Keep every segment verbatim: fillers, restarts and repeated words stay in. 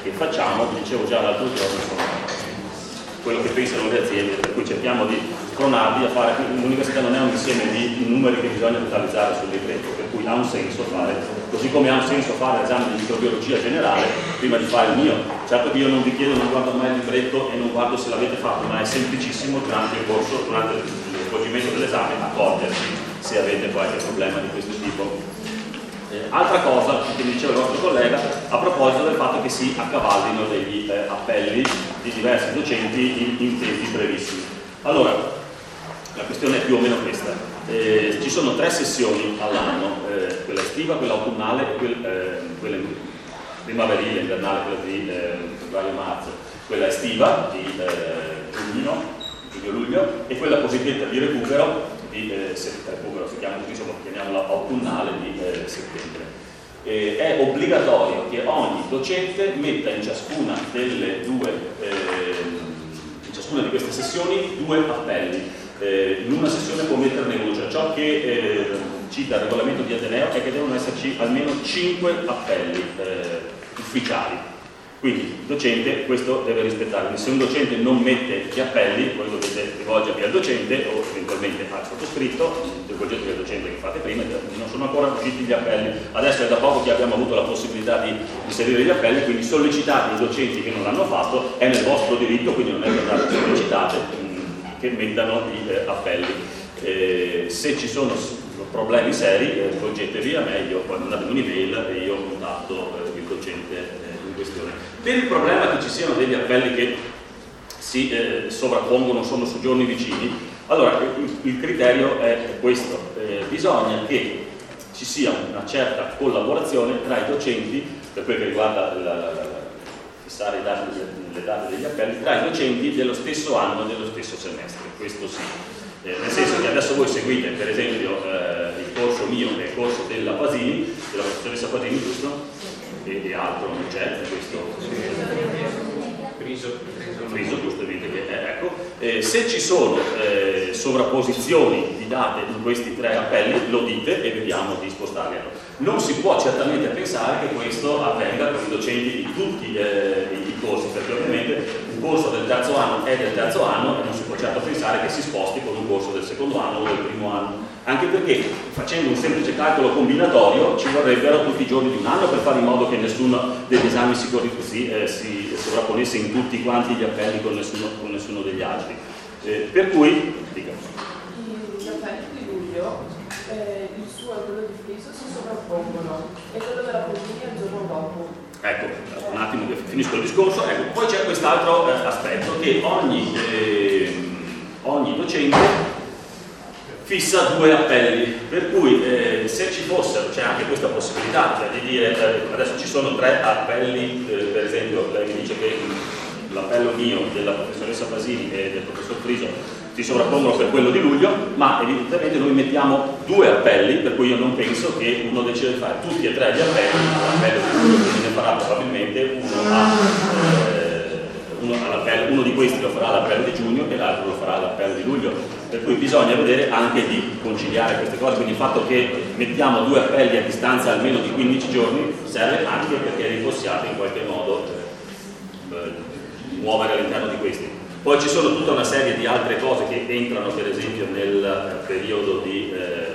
che facciamo, dicevo già l'altro giorno, sono quello che pensano le aziende, per cui cerchiamo di spronarli a fare. L'università non è un insieme di numeri che bisogna totalizzare sul libretto, per cui ha un senso fare, così come ha un senso fare l'esame di microbiologia generale prima di fare il mio. Certo che io non vi chiedo, non guardo mai il libretto e non guardo se l'avete fatto, ma è semplicissimo durante il corso, durante lo svolgimento dell'esame, accorgersi se avete qualche problema di questo tipo. Eh, altra cosa che mi diceva il vostro collega a proposito del fatto che si accavallino degli eh, appelli di diversi docenti in, in tempi brevissimi. Allora, la questione è più o meno questa. Eh, ci sono tre sessioni all'anno, eh, quella estiva, quella autunnale e quel, eh, quella primaverile, invernale, quella di eh, febbraio-marzo, quella estiva di eh, giugno, giugno-luglio, e quella cosiddetta di recupero di eh, recupero, si chiama così, insomma, chiamiamola autunnale di eh, settembre. Eh, è obbligatorio che ogni docente metta in ciascuna delle due eh, in ciascuna di queste sessioni due appelli. Eh, in una sessione può metterne uno, cioè ciò che eh, cita il regolamento di Ateneo è che devono esserci almeno cinque appelli eh, ufficiali. Quindi il docente questo deve rispettare. Quindi se un docente non mette gli appelli, voi dovete rivolgervi al docente o eventualmente al sottoscritto, rivolgetevi al docente che fate prima, non sono ancora usciti gli appelli. Adesso è da poco che abbiamo avuto la possibilità di inserire gli appelli, quindi sollecitate i docenti che non l'hanno fatto, è nel vostro diritto, quindi non è che andate sollecitate, che mettano gli eh, appelli. Eh, se ci sono problemi seri, eh, rivolgetevi a me, io poi mandate un'email e io contatto eh, il docente eh, in questione. Per il problema che ci siano degli appelli che si eh, sovrappongono, sono su giorni vicini, allora il, il criterio è questo, eh, bisogna che ci sia una certa collaborazione tra i docenti, per quel che riguarda la, la, la, fissare i dati, le date degli appelli, tra i docenti dello stesso anno e dello stesso semestre, questo sì. Eh, nel senso che adesso voi seguite per esempio eh, il corso mio e il corso della Pasini, della professoressa Pasini, giusto? E, e altro non c'è, questo friso, friso giustamente che è, ecco. Eh, se ci sono eh, sovrapposizioni di date in questi tre appelli, lo dite e vediamo di spostarli. Non si può certamente pensare che questo avvenga con i docenti di tutti eh, i corsi, perché ovviamente un corso del terzo anno è del terzo anno e non si può certo pensare che si sposti con un corso del secondo anno o del primo anno, anche perché facendo un semplice calcolo combinatorio ci vorrebbero tutti i giorni di un anno per fare in modo che nessuno degli esami si, si, eh, si sovrapponesse in tutti quanti gli appelli con nessuno, con nessuno degli altri. Eh, per cui, dica. Gli appelli di luglio, eh, il suo e quello di friso si sovrappongono e quello della Pasini il giorno dopo. Ecco, un attimo che finisco il discorso. Ecco, poi c'è quest'altro eh, aspetto, che ogni, eh, ogni docente fissa due appelli, per cui eh, se ci fossero, c'è anche questa possibilità, cioè di dire, eh, adesso ci sono tre appelli, eh, per esempio lei mi dice che l'appello mio, della professoressa Pasini e del professor Friso si sovrappongono per quello di luglio, ma evidentemente noi mettiamo due appelli, per cui io non penso che uno decida di fare tutti e tre gli appelli, l'appello di luglio, quindi ne farà probabilmente uno, a, eh, uno, all'appello, uno di questi lo farà all'appello di giugno e l'altro lo farà all'appello di luglio, per cui bisogna vedere anche di conciliare queste cose, quindi il fatto che mettiamo due appelli a distanza almeno di quindici giorni serve anche perché vi possiate in qualche modo eh, muovere all'interno di questi. Poi ci sono tutta una serie di altre cose che entrano per esempio nel periodo di,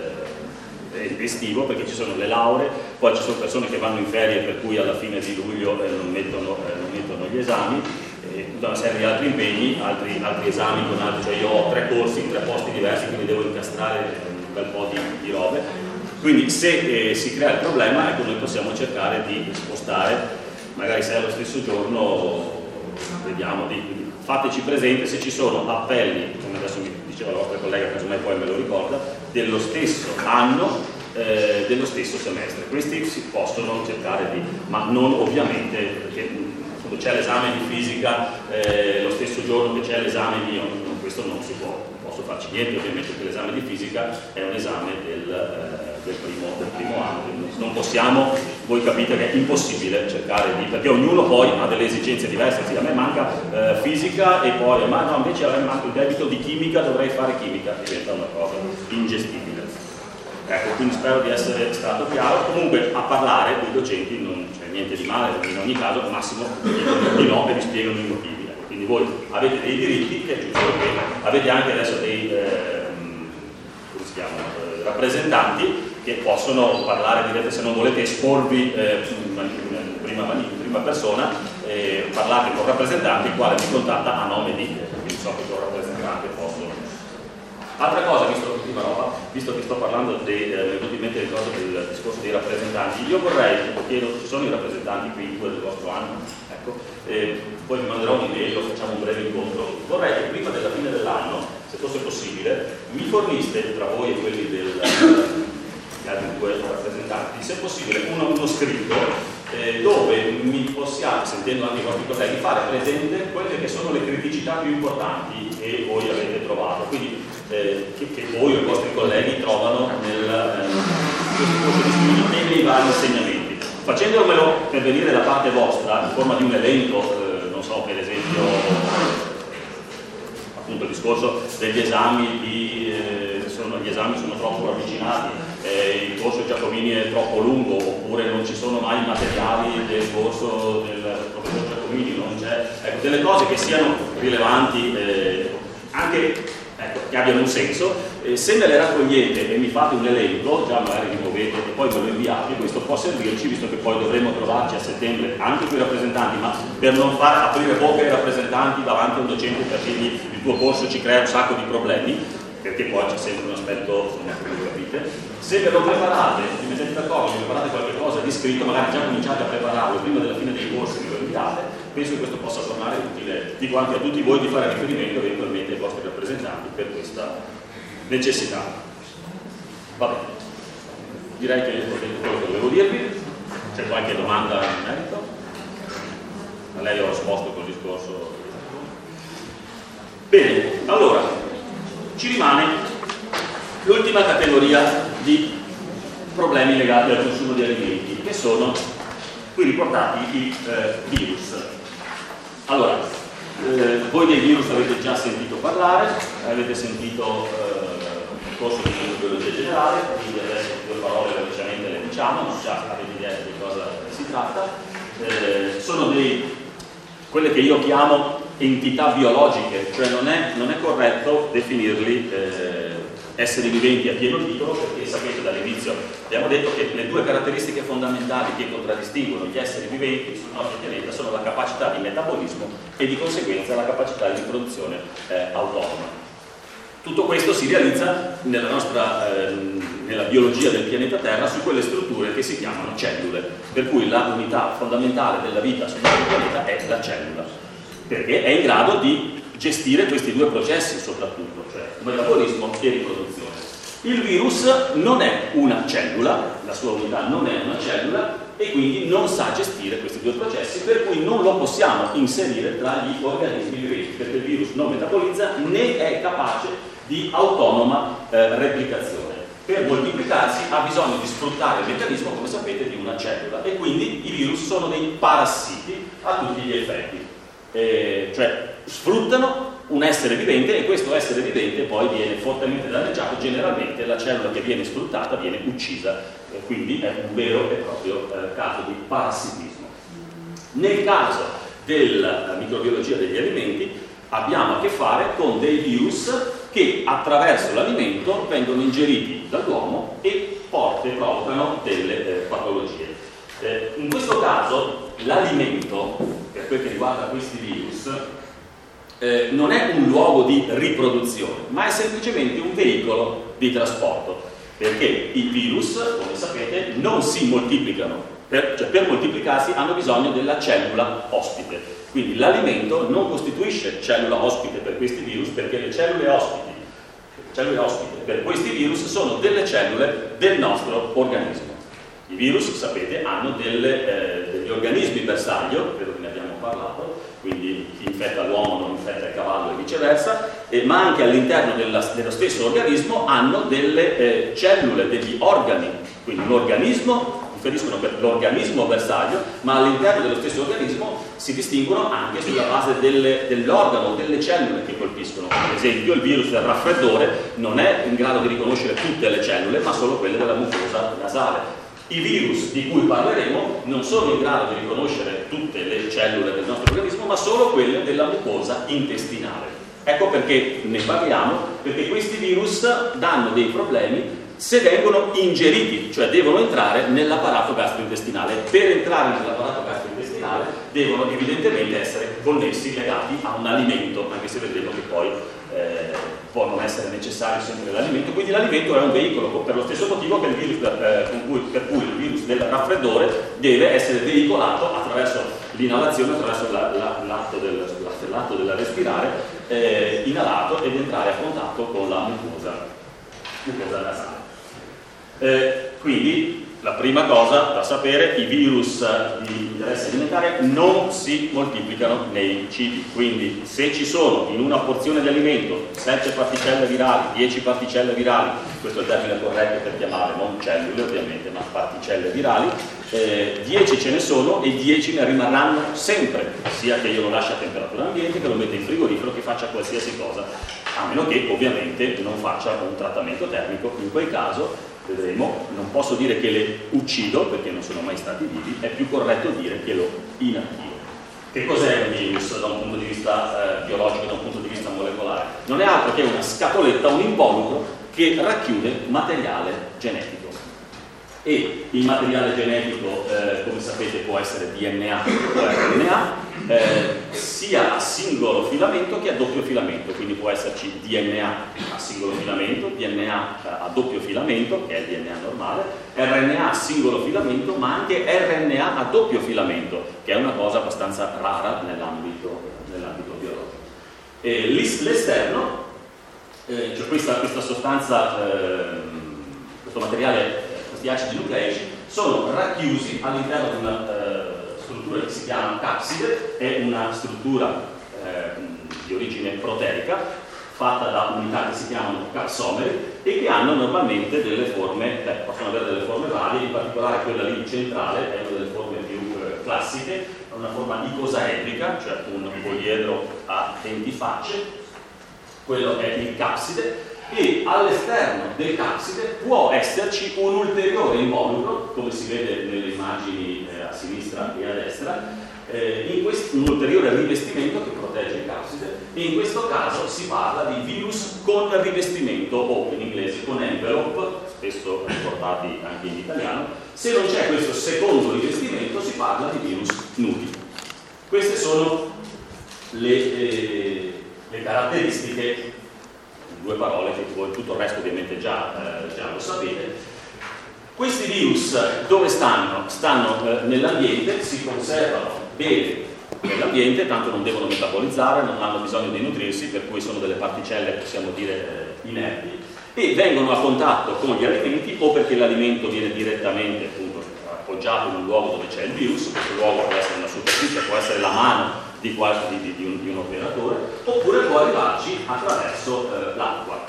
eh, estivo, perché ci sono le lauree, poi ci sono persone che vanno in ferie per cui alla fine di luglio eh, non, mettono, eh, non mettono gli esami, e tutta una serie di altri impegni, altri, altri esami con altri, cioè io ho tre corsi in tre posti diversi, quindi devo incastrare un bel po' di, di robe. Quindi se eh, si crea il problema, ecco, noi possiamo cercare di spostare, magari se è lo stesso giorno, vediamo di fateci presente se ci sono appelli, come adesso mi diceva la vostra collega, casomai poi me lo ricorda, dello stesso anno, eh, dello stesso semestre. Questi si possono cercare di, ma non ovviamente, perché quando c'è l'esame di fisica eh, lo stesso giorno che c'è l'esame mio, questo non si può, non posso farci niente, ovviamente che l'esame di fisica è un esame del, eh, del, primo, del primo anno, quindi non possiamo, voi capite che è impossibile cercare di, perché ognuno poi ha delle esigenze diverse, sì, a me manca eh, fisica e poi, ma no, invece a me manca il debito di chimica, dovrei fare chimica, diventa una cosa ingestibile. Ecco, quindi spero di essere stato chiaro. Comunque a parlare con i docenti non c'è niente di male in ogni caso, al massimo di no e vi spiegano i motivi. Ecco, quindi voi avete dei diritti, che è giusto che avete anche adesso dei eh, come si chiamano, eh, rappresentanti che possono parlare, direte, se non volete esporvi eh, in, prima, in prima persona, eh, parlate con il rappresentante il quale vi contatta a nome di, quindi so che con il rappresentante posso. Altra cosa, visto, roba, visto che sto parlando dei, eh, del discorso dei rappresentanti, io vorrei, chiedo, ci sono i rappresentanti qui del vostro anno, ecco, eh, poi vi manderò un'email, facciamo un breve incontro, vorrei che prima della fine dell'anno, se fosse possibile, mi forniste, tra voi e quelli del, gli altri due rappresentanti, se possibile uno, uno scritto eh, dove mi possiate, sentendo anche i vostri colleghi, fare presente quelle che sono le criticità più importanti che voi avete trovato, quindi eh, che, che voi o i vostri colleghi trovano nel eh, corso di studi e nei vari insegnamenti. Facendomelo per venire da parte vostra in forma di un elenco, eh, non so, per esempio appunto il discorso degli esami di, eh, sono, gli esami sono troppo ravvicinati, eh, il corso Giacomini è troppo lungo, oppure non ci sono mai i materiali del corso del professor Giacomini, non c'è, ecco, delle cose che siano rilevanti, eh, anche ecco, che abbiano un senso, eh, se me le raccogliete e mi fate un elenco, già magari vi muovete e poi me lo inviate, questo può servirci, visto che poi dovremo trovarci a settembre anche con i rappresentanti, ma per non far aprire bocca ai rappresentanti davanti a un docente per dirgli il tuo corso ci crea un sacco di problemi, perché poi c'è sempre un aspetto, insomma, come lo capite. Se ve lo preparate, vi mettete d'accordo, vi preparate qualche cosa di scritto, magari già cominciate a prepararlo prima della fine dei corsi che lo inviate, penso che questo possa tornare utile, dico anche a tutti voi, di fare riferimento eventualmente ai vostri rappresentanti per questa necessità. Va bene, direi che ho detto quello che dovevo dirvi. C'è qualche domanda in merito? A lei ho risposto col discorso. Bene, allora ci rimane l'ultima categoria di problemi legati al consumo di alimenti, che sono qui riportati i eh, virus. Allora, eh, voi dei virus avete già sentito parlare, avete sentito eh, il corso di microbiologia generale, quindi adesso due parole velocemente le diciamo, non già avete idea di cosa si tratta. Eh, sono dei, quelle che io chiamo entità biologiche, cioè non è, non è corretto definirli eh, esseri viventi a pieno titolo, perché sapete dall'inizio abbiamo detto che le due caratteristiche fondamentali che contraddistinguono gli esseri viventi sul nostro pianeta sono la capacità di metabolismo e di conseguenza la capacità di riproduzione eh, autonoma. Tutto questo si realizza nella nostra eh, nella biologia del pianeta Terra su quelle strutture che si chiamano cellule, per cui l'unità fondamentale della vita sul nostro pianeta è la cellula, perché è in grado di gestire questi due processi soprattutto, cioè metabolismo e riproduzione. Il virus non è una cellula, la sua unità non è una cellula e quindi non sa gestire questi due processi, per cui non lo possiamo inserire tra gli organismi viventi, perché il virus non metabolizza né è capace di autonoma eh, replicazione. Per moltiplicarsi ha bisogno di sfruttare il meccanismo, come sapete, di una cellula, e quindi i virus sono dei parassiti a tutti gli effetti. Eh, cioè sfruttano un essere vivente e questo essere vivente poi viene fortemente danneggiato, generalmente la cellula che viene sfruttata viene uccisa, eh, quindi è un vero e proprio eh, caso di parassitismo. Nel caso della microbiologia degli alimenti abbiamo a che fare con dei virus che attraverso l'alimento vengono ingeriti dall'uomo e porte, provocano delle eh, patologie. Eh, in questo caso l'alimento, per quel che riguarda questi virus, eh, non è un luogo di riproduzione, ma è semplicemente un veicolo di trasporto, perché i virus, come sapete, non si moltiplicano, per, cioè per moltiplicarsi hanno bisogno della cellula ospite, quindi l'alimento non costituisce cellula ospite per questi virus, perché le cellule ospiti, le cellule ospite per questi virus sono delle cellule del nostro organismo. I virus, sapete, hanno delle, eh, degli organismi bersaglio, credo che ne abbiamo parlato, quindi chi infetta l'uomo non infetta il cavallo e viceversa, eh, ma anche all'interno della, dello stesso organismo hanno delle eh, cellule, degli organi, quindi un organismo, riferiscono per l'organismo bersaglio, ma all'interno dello stesso organismo si distinguono anche sulla base delle, dell'organo, delle cellule che colpiscono. Ad esempio il virus del raffreddore non è in grado di riconoscere tutte le cellule, ma solo quelle della mucosa nasale. I virus di cui parleremo non sono in grado di riconoscere tutte le cellule del nostro organismo, ma solo quelle della mucosa intestinale. Ecco perché ne parliamo, perché questi virus danno dei problemi se vengono ingeriti, cioè devono entrare nell'apparato gastrointestinale. Per entrare nell'apparato gastrointestinale devono evidentemente essere connessi, legati a un alimento, anche se vedremo che poi eh, può non essere necessario sempre l'alimento, quindi l'alimento è un veicolo, per lo stesso motivo che il virus, eh, con cui, per cui il virus del raffreddore deve essere veicolato attraverso l'inalazione, attraverso la, la, l'atto, del, l'atto del respirare, eh, inalato ed entrare a contatto con la mucosa, mucosa nasale. Eh, quindi la prima cosa da sapere: i virus di interesse alimentare non si moltiplicano nei cibi, quindi se ci sono in una porzione di alimento sette particelle virali, dieci particelle virali, questo è il termine corretto per chiamare, non cellule ovviamente, ma particelle virali, eh, dieci ce ne sono e dieci ne rimarranno sempre, sia che io lo lasci a temperatura ambiente, che lo metta in frigorifero, che faccia qualsiasi cosa, a meno che ovviamente non faccia un trattamento termico. In quel caso vedremo, non posso dire che le uccido perché non sono mai stati vivi, è più corretto dire che lo inattivo. Che cos'è un virus da un punto di vista eh, biologico, da un punto di vista molecolare? Non è altro che una scatoletta, un involucro che racchiude materiale genetico. E il materiale genetico, eh, come sapete, può essere D N A o R N A, eh, sia a singolo filamento che a doppio filamento, quindi può esserci D N A a singolo filamento, D N A a doppio filamento, che è il D N A normale, R N A a singolo filamento, ma anche R N A a doppio filamento, che è una cosa abbastanza rara nell'ambito, nell'ambito biologico. E l'esterno, eh, cioè questa, questa sostanza, eh, questo materiale, questi acidi nucleici, sono racchiusi all'interno di una eh, struttura che si chiama capside, è una struttura eh, di origine proteica fatta da unità che si chiamano capsomeri e che hanno normalmente delle forme, beh, possono avere delle forme varie, in particolare quella lì centrale è una delle forme più eh, classiche, è una forma icosaedrica, cioè un poliedro a venti facce, quello è il capside. E all'esterno del capside può esserci un ulteriore involucro, come si vede nelle immagini eh, a sinistra e a destra, eh, in questo, un ulteriore rivestimento che protegge il capside, e in questo caso si parla di virus con rivestimento, o in inglese con envelope, spesso riportati anche in italiano. Se non c'è questo secondo rivestimento si parla di virus nudi. Queste sono le, eh, le caratteristiche, due parole che voi tutto il resto ovviamente già, eh, già lo sapete. Questi virus dove stanno? Stanno eh, nell'ambiente, si conservano bene nell'ambiente, tanto non devono metabolizzare, non hanno bisogno di nutrirsi, per cui sono delle particelle, possiamo dire, eh, inerti, e vengono a contatto con gli alimenti, o perché l'alimento viene direttamente appunto appoggiato in un luogo dove c'è il virus, questo luogo può essere una superficie, può essere la mano di, qualche, di, di, un, di un operatore, oppure può arrivarci attraverso eh, l'acqua.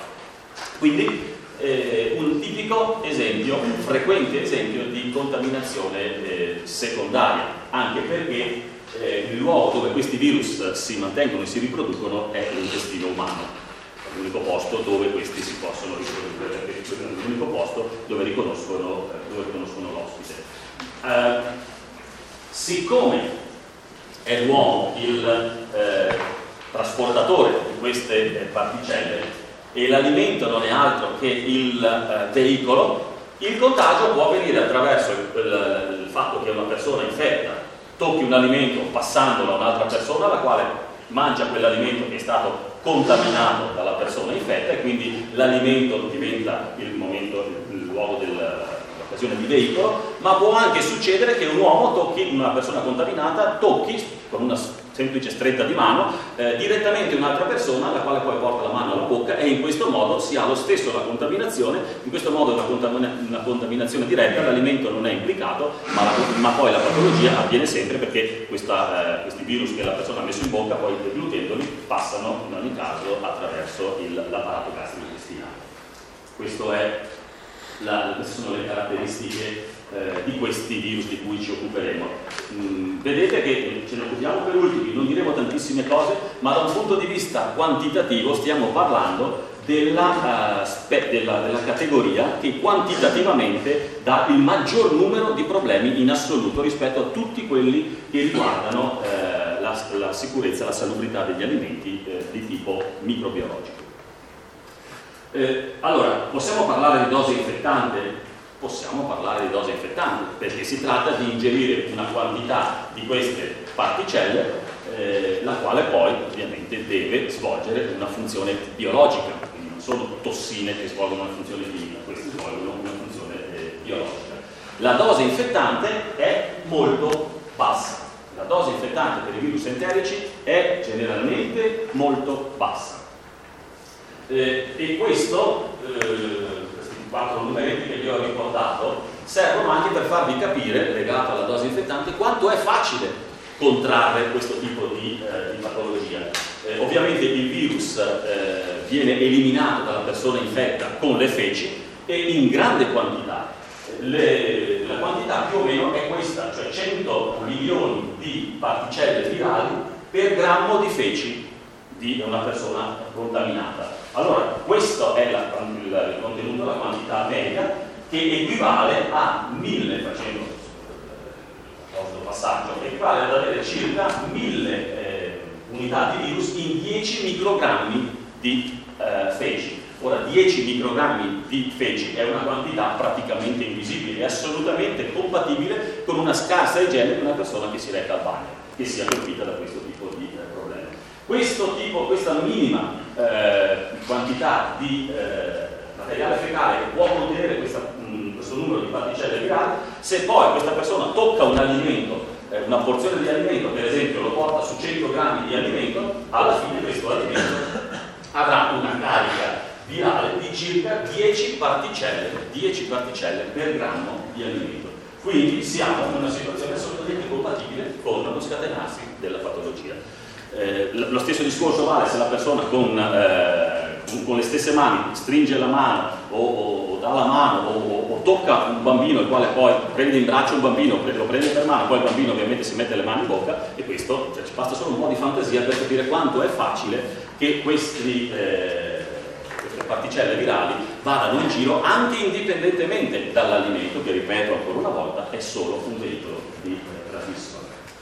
Quindi eh, un tipico esempio, un frequente esempio di contaminazione eh, secondaria, anche perché eh, il luogo dove questi virus si mantengono e si riproducono è l'intestino umano, è l'unico posto dove questi si possono riprodurre, perché è l'unico posto dove riconoscono, eh, dove riconoscono l'ospite. Eh, siccome è l'uomo il eh, trasportatore di queste eh, particelle e l'alimento non è altro che il eh, veicolo, il contagio può avvenire attraverso il, il, il fatto che una persona infetta tocchi un alimento passandolo a un'altra persona, la quale mangia quell'alimento che è stato contaminato dalla persona infetta, e quindi l'alimento diventa il momento, il, il luogo del di veicolo. Ma può anche succedere che un uomo tocchi, una persona contaminata, tocchi con una semplice stretta di mano eh, direttamente un'altra persona, la quale poi porta la mano alla bocca, e in questo modo si ha lo stesso la contaminazione. In questo modo una, contamina una contaminazione diretta, l'alimento non è implicato, ma, la, ma poi la patologia avviene sempre, perché questa, eh, questi virus che la persona ha messo in bocca, poi deglutendoli, passano in ogni caso attraverso l'apparato gastrointestinale. Questo è La, queste sono le caratteristiche eh, di questi virus di cui ci occuperemo. Mm, vedete che ce ne occupiamo per ultimi, non diremo tantissime cose, ma da un punto di vista quantitativo stiamo parlando della, uh, della, della categoria che quantitativamente dà il maggior numero di problemi in assoluto rispetto a tutti quelli che riguardano eh, la, la sicurezza e la salubrità degli alimenti eh, di tipo microbiologico. Eh, allora, possiamo parlare di dose infettante? Possiamo parlare di dose infettante, perché si tratta di ingerire una quantità di queste particelle, eh, la quale poi ovviamente deve svolgere una funzione biologica, quindi non sono tossine che svolgono una funzione chimica, queste svolgono una funzione eh, biologica. La dose infettante è molto bassa, la dose infettante per i virus enterici è generalmente molto bassa. Eh, e questo, eh, questi quattro numeretti che vi ho riportato, servono anche per farvi capire, legato alla dose infettante, quanto è facile contrarre questo tipo di, eh, di patologia. Eh, ovviamente il virus eh, viene eliminato dalla persona infetta con le feci e in grande quantità. Le, la quantità più o meno è questa, cioè cento milioni di particelle virali per grammo di feci di una persona contaminata. Allora, questo è la, il, il contenuto, la quantità media, che equivale a mille, facendo questo passaggio, equivale ad avere circa mille eh, unità di virus in dieci microgrammi di eh, feci. Ora, dieci microgrammi di feci è una quantità praticamente invisibile, è assolutamente compatibile con una scarsa igiene di una persona che si reca al bagno, che sia colpita da questo tipo di eh, problemi. Questo tipo, questa minima eh, quantità di eh, materiale fecale che può contenere questa, mh, questo numero di particelle virali, se poi questa persona tocca un alimento, eh, una porzione di alimento, per esempio lo porta su cento grammi di alimento, alla fine questo alimento avrà una carica virale di circa dieci particelle, dieci particelle per grammo di alimento. Quindi siamo in una situazione assolutamente compatibile con lo scatenarsi della patologia. Eh, lo stesso discorso vale se la persona con, eh, con, con le stesse mani stringe la mano o, o, o dà la mano o, o, o tocca un bambino, il quale poi prende in braccio un bambino, lo prende per mano, poi il bambino ovviamente si mette le mani in bocca, e questo, cioè, ci basta solo un po' di fantasia per capire quanto è facile che questi, eh, queste particelle virali vadano in giro anche indipendentemente dall'alimento, che ripeto ancora una volta è solo un veicolo di eh, trasmissione.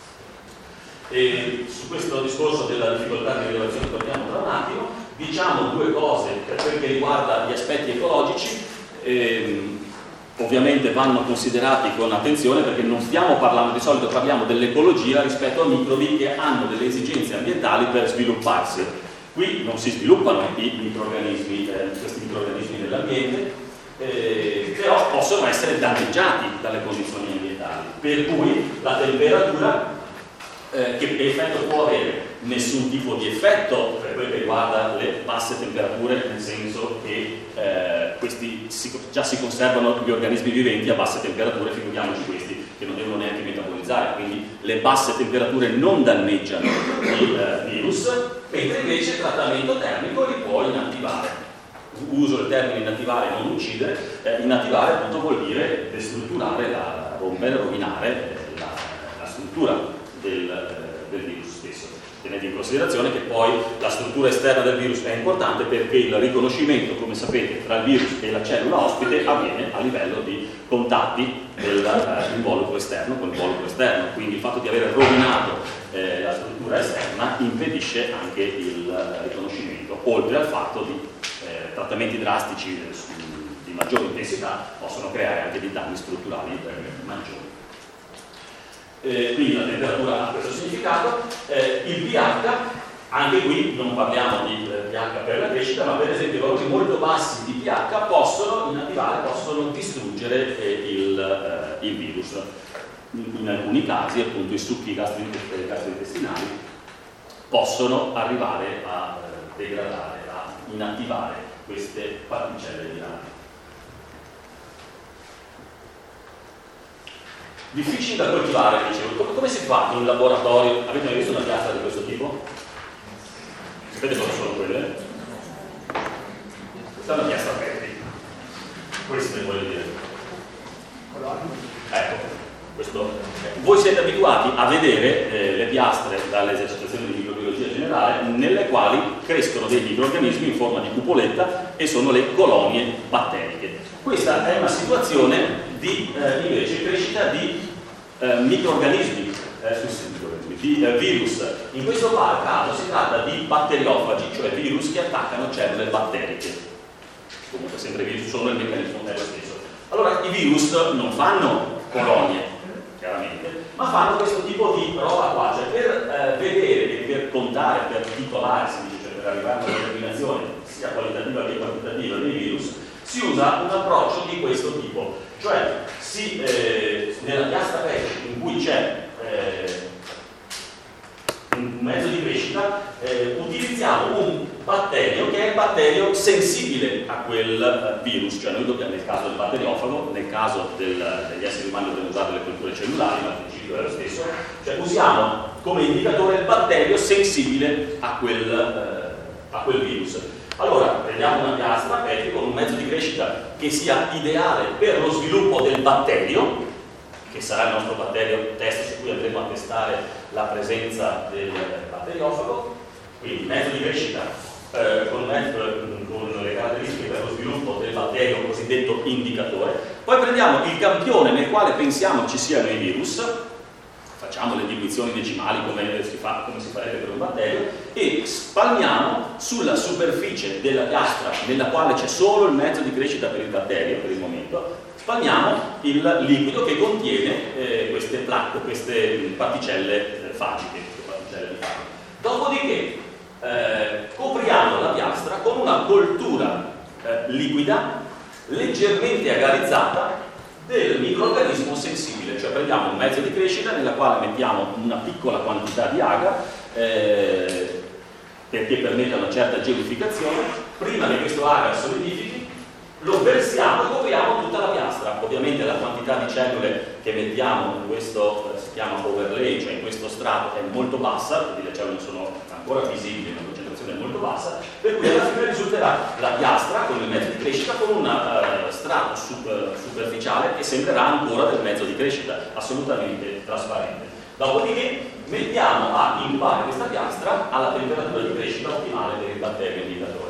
E su questo discorso della difficoltà di rilevazione torniamo tra un attimo. Diciamo due cose per quel che riguarda gli aspetti ecologici. Ehm, ovviamente vanno considerati con attenzione, perché non stiamo parlando, di solito parliamo dell'ecologia rispetto a microbi che hanno delle esigenze ambientali per svilupparsi. Qui non si sviluppano i microrganismi, eh, questi microrganismi dell'ambiente, eh, però possono essere danneggiati dalle condizioni ambientali, per cui la temperatura Eh, che effetto può avere? Nessun tipo di effetto per quel che riguarda le basse temperature, nel senso che eh, questi si, già si conservano gli organismi viventi a basse temperature, figuriamoci questi che non devono neanche metabolizzare, quindi le basse temperature non danneggiano il eh, virus, mentre invece il trattamento termico li può inattivare. Uso il termine inattivare, non uccidere. eh, inattivare appunto vuol dire destrutturare, la, rompere, rovinare eh, la, la struttura Del, del virus stesso. Tenete in considerazione che poi la struttura esterna del virus è importante, perché il riconoscimento, come sapete, tra il virus e la cellula ospite avviene a livello di contatti dell'involucro esterno con l'involucro esterno, quindi il fatto di aver rovinato eh, la struttura esterna impedisce anche il riconoscimento, oltre al fatto di eh, trattamenti drastici di maggiore intensità possono creare anche dei danni strutturali eh, maggiori. Eh, quindi la temperatura ha questo significato. Eh, il pH, anche qui non parliamo di eh, pH per la crescita, ma per esempio valori molto bassi di pH possono inattivare, possono distruggere eh, il, eh, il virus. In, in alcuni casi appunto i succhi gastrointestinali possono arrivare a eh, degradare, a inattivare queste particelle virali. Difficili da coltivare, dicevo. Come, come si fa in un laboratorio? Avete mai visto una piastra di questo tipo? Sapete cosa sono quelle? Questa è una piastra Petri. Questo voglio dire. Ecco, questo. Voi siete abituati a vedere eh, le piastre dalle esercitazioni di microbiologia generale cellulare nelle quali crescono dei microrganismi in forma di cupoletta e sono le colonie batteriche. Questa è una situazione di eh, invece crescita di eh, microrganismi, eh, di eh, virus. In questo caso si tratta di batteriofagi, cioè virus che attaccano cellule batteriche. Comunque sempre virus, solo il meccanismo è lo stesso. Allora i virus non fanno colonie, chiaramente, ma fanno questo tipo di roba qua, cioè per eh, vedere e per contare, per titolare, si dice, cioè per arrivare a una determinazione sia qualitativa che quantitativa dei virus, si usa un approccio di questo tipo, cioè si, eh, nella piastra P E C in cui c'è eh, un mezzo di crescita, eh, utilizziamo un batterio che è il batterio sensibile a quel uh, virus, cioè noi dobbiamo, nel caso del batteriofago, nel caso del, degli esseri umani dobbiamo usare le culture cellulari, ma il principio è lo stesso, cioè usiamo come indicatore il batterio sensibile a quel, uh, a quel virus. Allora prendiamo una piastra P E C con un mezzo di crescita che sia ideale per lo sviluppo del batterio, che sarà il nostro batterio test su cui andremo a testare la presenza del batteriofago, quindi mezzo di crescita eh, con, mezzo, con le caratteristiche per lo sviluppo del batterio cosiddetto indicatore. Poi prendiamo il campione nel quale pensiamo ci siano i virus, facciamo le diluizioni decimali come si, fa, come si farebbe per un batterio, e spalmiamo sulla superficie della piastra nella quale c'è solo il mezzo di crescita per il batterio per il momento, spalmiamo il liquido che contiene eh, queste placche, queste particelle eh, fagiche, queste particelle di fago. Dopodiché eh, copriamo la piastra con una coltura eh, liquida leggermente agarizzata del microrganismo sensibile, cioè prendiamo un mezzo di crescita nella quale mettiamo una piccola quantità di agar eh, perché permette una certa gelificazione. Prima che questo agar solidifichi lo versiamo e copriamo tutta la piastra. Ovviamente la quantità di cellule che mettiamo in questo, eh, si chiama overlay, cioè in questo strato, è molto bassa, quindi le cellule sono ancora visibili, una concentrazione molto bassa, per cui alla fine risulterà la piastra con il mezzo di crescita con un uh, strato super, superficiale che sembrerà ancora del mezzo di crescita, assolutamente trasparente. Dopodiché mettiamo a incubare questa piastra alla temperatura di crescita ottimale per il batterio indicatore.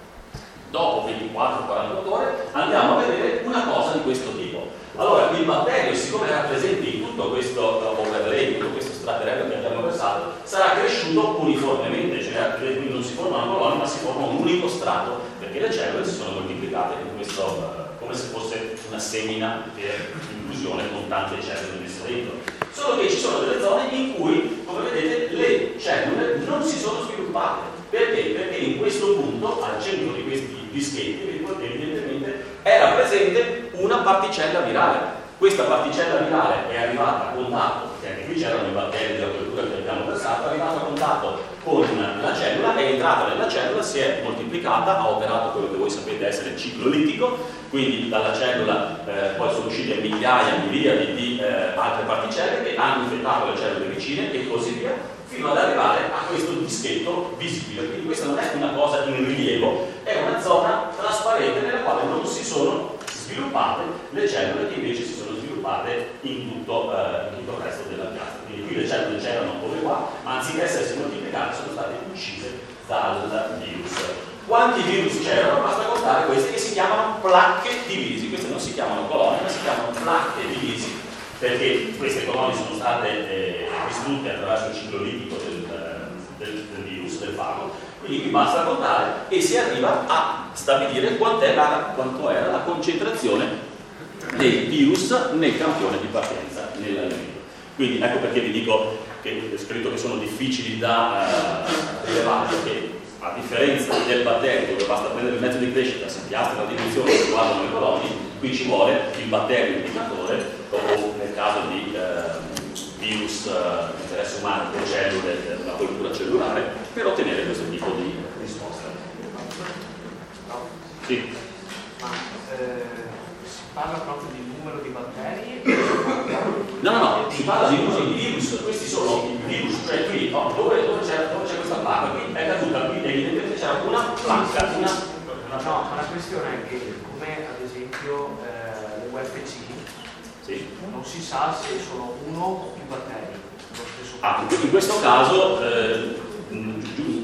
Dopo ventiquattro quarantotto ore andiamo a vedere una cosa di questo tipo. Allora, il batterio, siccome era presente in tutto questo overlay, in tutto questo straterello che abbiamo versato, sarà cresciuto uniformemente, cioè quindi non si formano colonie, ma si forma un unico strato, perché le cellule si sono moltiplicate in questo, come se fosse una semina per inclusione con tante cellule messe dentro. Solo che ci sono delle zone in cui, come vedete, le cellule non si sono sviluppate. Perché? Perché in questo punto, al centro di questi dischetti, evidentemente era presente una particella virale. Questa particella virale è arrivata a contatto, perché anche qui c'erano i batteri della cultura che abbiamo versato, è arrivata a contatto con la cellula, è entrata nella cellula, si è moltiplicata, ha operato quello che voi sapete essere il ciclo littico, quindi dalla cellula eh, poi sono uscite migliaia, miriadi di eh, altre particelle che hanno infettato le cellule vicine e così via, fino ad arrivare a questo dischetto visibile. Quindi questa non è una cosa in rilievo, è una zona trasparente nella quale non si sono sviluppate le cellule che invece si sono sviluppate in tutto, eh, in tutto il resto della piastra. Quindi qui le cellule c'erano come qua, ma anziché essersi moltiplicate sono state uccise dal virus. Quanti virus c'erano? Basta contare queste che si chiamano placche di visi. Queste non si chiamano colonie, ma si chiamano placche di visi, perché queste colonie sono state eh, distrutte attraverso il ciclo littico del, del, del virus, del fago. Quindi qui basta contare e si arriva a stabilire quant'è la, quanto era la concentrazione dei virus nel campione di partenza, nell'alimento. Quindi ecco perché vi dico che è scritto che sono difficili da uh, rilevare, perché a differenza del batterio dove basta prendere il mezzo di crescita, si piastra la dimensione e si guardano le colonie, qui ci vuole il batterio indicatore o nel caso di uh, virus uh, di interesse umano con cellule, una coltura cellulare, per ottenere questo tipo di risposta. Sì. Ma eh, si parla proprio di numero di batteri? No, no, no, si parla di numero di virus, questi sono i virus, cioè qui oh, dove, dove c'è questa placca, qui è caduta, qui evidentemente c'era una placca, una... No, ma la questione è che come ad esempio eh, le U F C, sì, non si sa se sono uno o più batteri. Lo stesso ah, in questo caso, eh,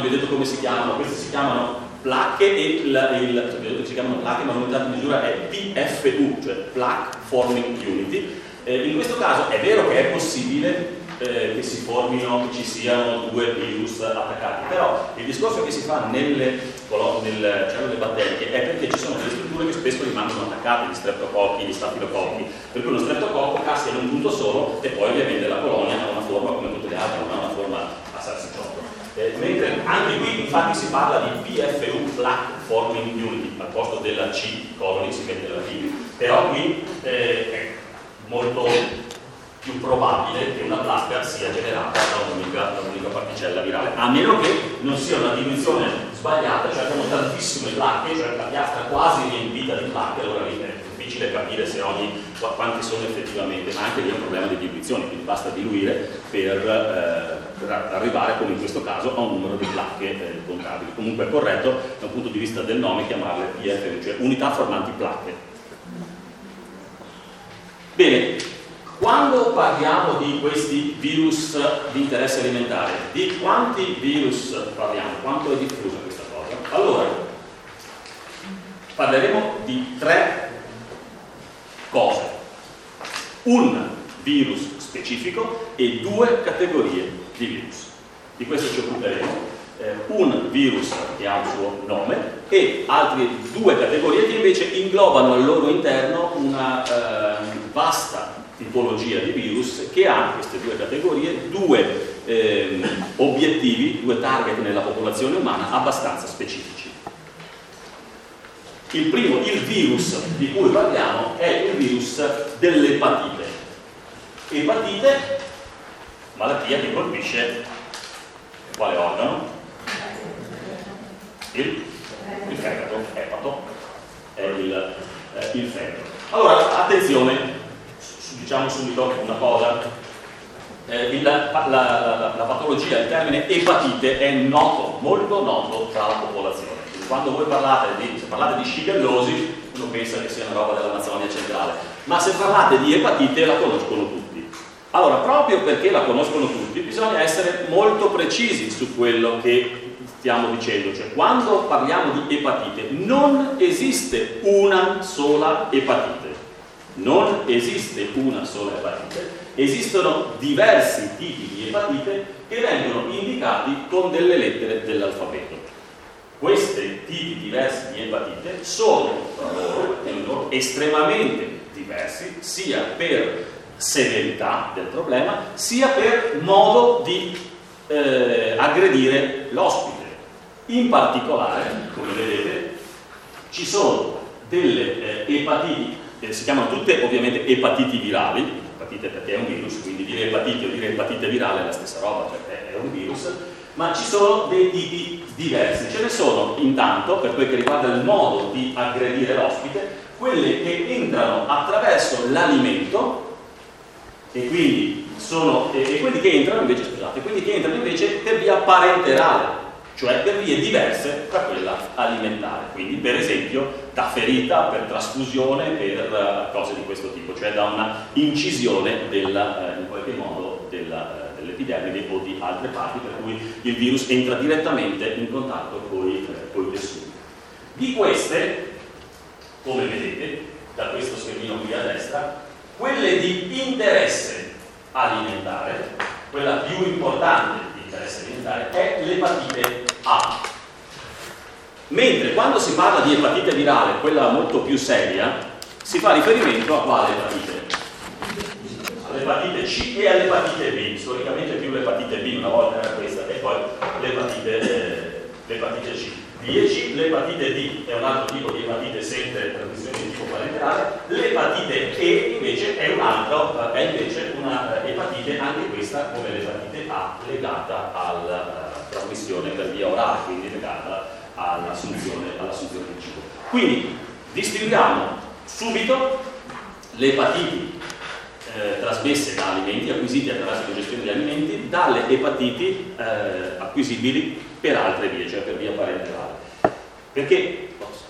vi ho detto come si chiamano, queste si chiamano placche e il, il vi ho detto che si chiamano placche, ma l'unità di misura è P F U, cioè Plaque Forming Unity. Eh, in questo caso è vero che è possibile eh, che si formino, che ci siano due virus attaccati, però il discorso che si fa nelle, nelle cellule batteriche è perché ci sono delle strutture che spesso rimangono attaccate, gli streptococchi, gli stafilococchi, per cui uno streptococco casca in un punto solo e poi ovviamente la colonia ha una forma come tutte le altre, non ha una forma a salsicciotto. Eh, mentre anche qui infatti si parla di P F U, Plaque Forming Unity, al posto della C colony si mette la P, però qui eh, è molto più probabile che una placca sia generata da un'unica, da un'unica particella virale, a meno che non sia una dimensione sbagliata, cioè abbiamo tantissime placche, cioè la piastra quasi riempita di placche, allora lì è difficile capire se ogni, quanti sono effettivamente, ma anche lì è un problema di diluizione, quindi basta diluire per, eh, per arrivare, come in questo caso, a un numero di placche eh, contabili. Comunque è corretto da un punto di vista del nome chiamarle P F U, cioè unità formanti placche. Bene. Quando parliamo di questi virus di interesse alimentare, di quanti virus parliamo? Quanto è diffusa questa cosa? Allora, parleremo di tre cose. Un virus specifico e due categorie di virus. Di questo ci occuperemo. Eh, un virus che ha un suo nome e altre due categorie che invece inglobano al loro interno una eh, vasta tipologia di virus che ha queste due categorie, due eh, obiettivi, due target nella popolazione umana abbastanza specifici. Il primo, il virus di cui parliamo, è il virus dell'epatite. Epatite, malattia che colpisce quale organo? Il, il fegato, epato, è il, eh, il fegato. Allora, attenzione, diciamo subito una cosa, eh, il, la, la, la, la patologia, il termine epatite è noto, molto noto tra la popolazione. Quindi quando voi parlate di, se parlate di shigellosi, uno pensa che sia una roba dell'Amazzonia centrale, ma se parlate di epatite la conoscono tutti. Allora, proprio perché la conoscono tutti, bisogna essere molto precisi su quello che stiamo dicendo, cioè quando parliamo di epatite non esiste una sola epatite. Non esiste una sola epatite, esistono diversi tipi di epatite che vengono indicati con delle lettere dell'alfabeto. Questi tipi diversi di epatite sono tra loro, loro estremamente diversi, sia per severità del problema, sia per modo di eh, aggredire l'ospite. In particolare, come vedete, ci sono delle eh, epatiti, eh, si chiamano tutte ovviamente epatiti virali, epatite perché è un virus, quindi dire epatite o dire epatite virale è la stessa roba, perché è un virus, ma ci sono dei tipi diversi. Ce ne sono intanto, per quel che riguarda il modo di aggredire l'ospite, quelle che entrano attraverso l'alimento e quindi sono e, e quelli che entrano invece, scusate, quelli che entrano invece per via parenterale, cioè per vie diverse da quella alimentare, quindi per esempio da ferita, per trasfusione, per uh, cose di questo tipo, cioè da una incisione della, uh, in qualche modo della, uh, dell'epidermide o di altre parti, per cui il virus entra direttamente in contatto con i uh, tessuti. Di queste, come vedete da questo schemino qui a destra, quelle di interesse alimentare, quella più importante di interesse alimentare è l'epatite A. Mentre quando si parla di epatite virale, quella molto più seria, si fa riferimento a quale epatite? All'epatite C e all'epatite B, storicamente più l'epatite B, una volta era questa, e poi l'epatite, eh, l'epatite C. dieci, l'epatite D è un altro tipo di epatite sempre trasmissione di tipo parenterale, l'epatite E invece è un altro, è invece una epatite, anche questa come l'epatite A, legata alla trasmissione per via orale, quindi legata all'assunzione, all'assunzione di cibo. Quindi distinguiamo subito le epatiti eh, trasmesse da alimenti, acquisiti attraverso l'ingestione di alimenti, dalle epatiti eh, acquisibili per altre vie, cioè per via parenterale. Perché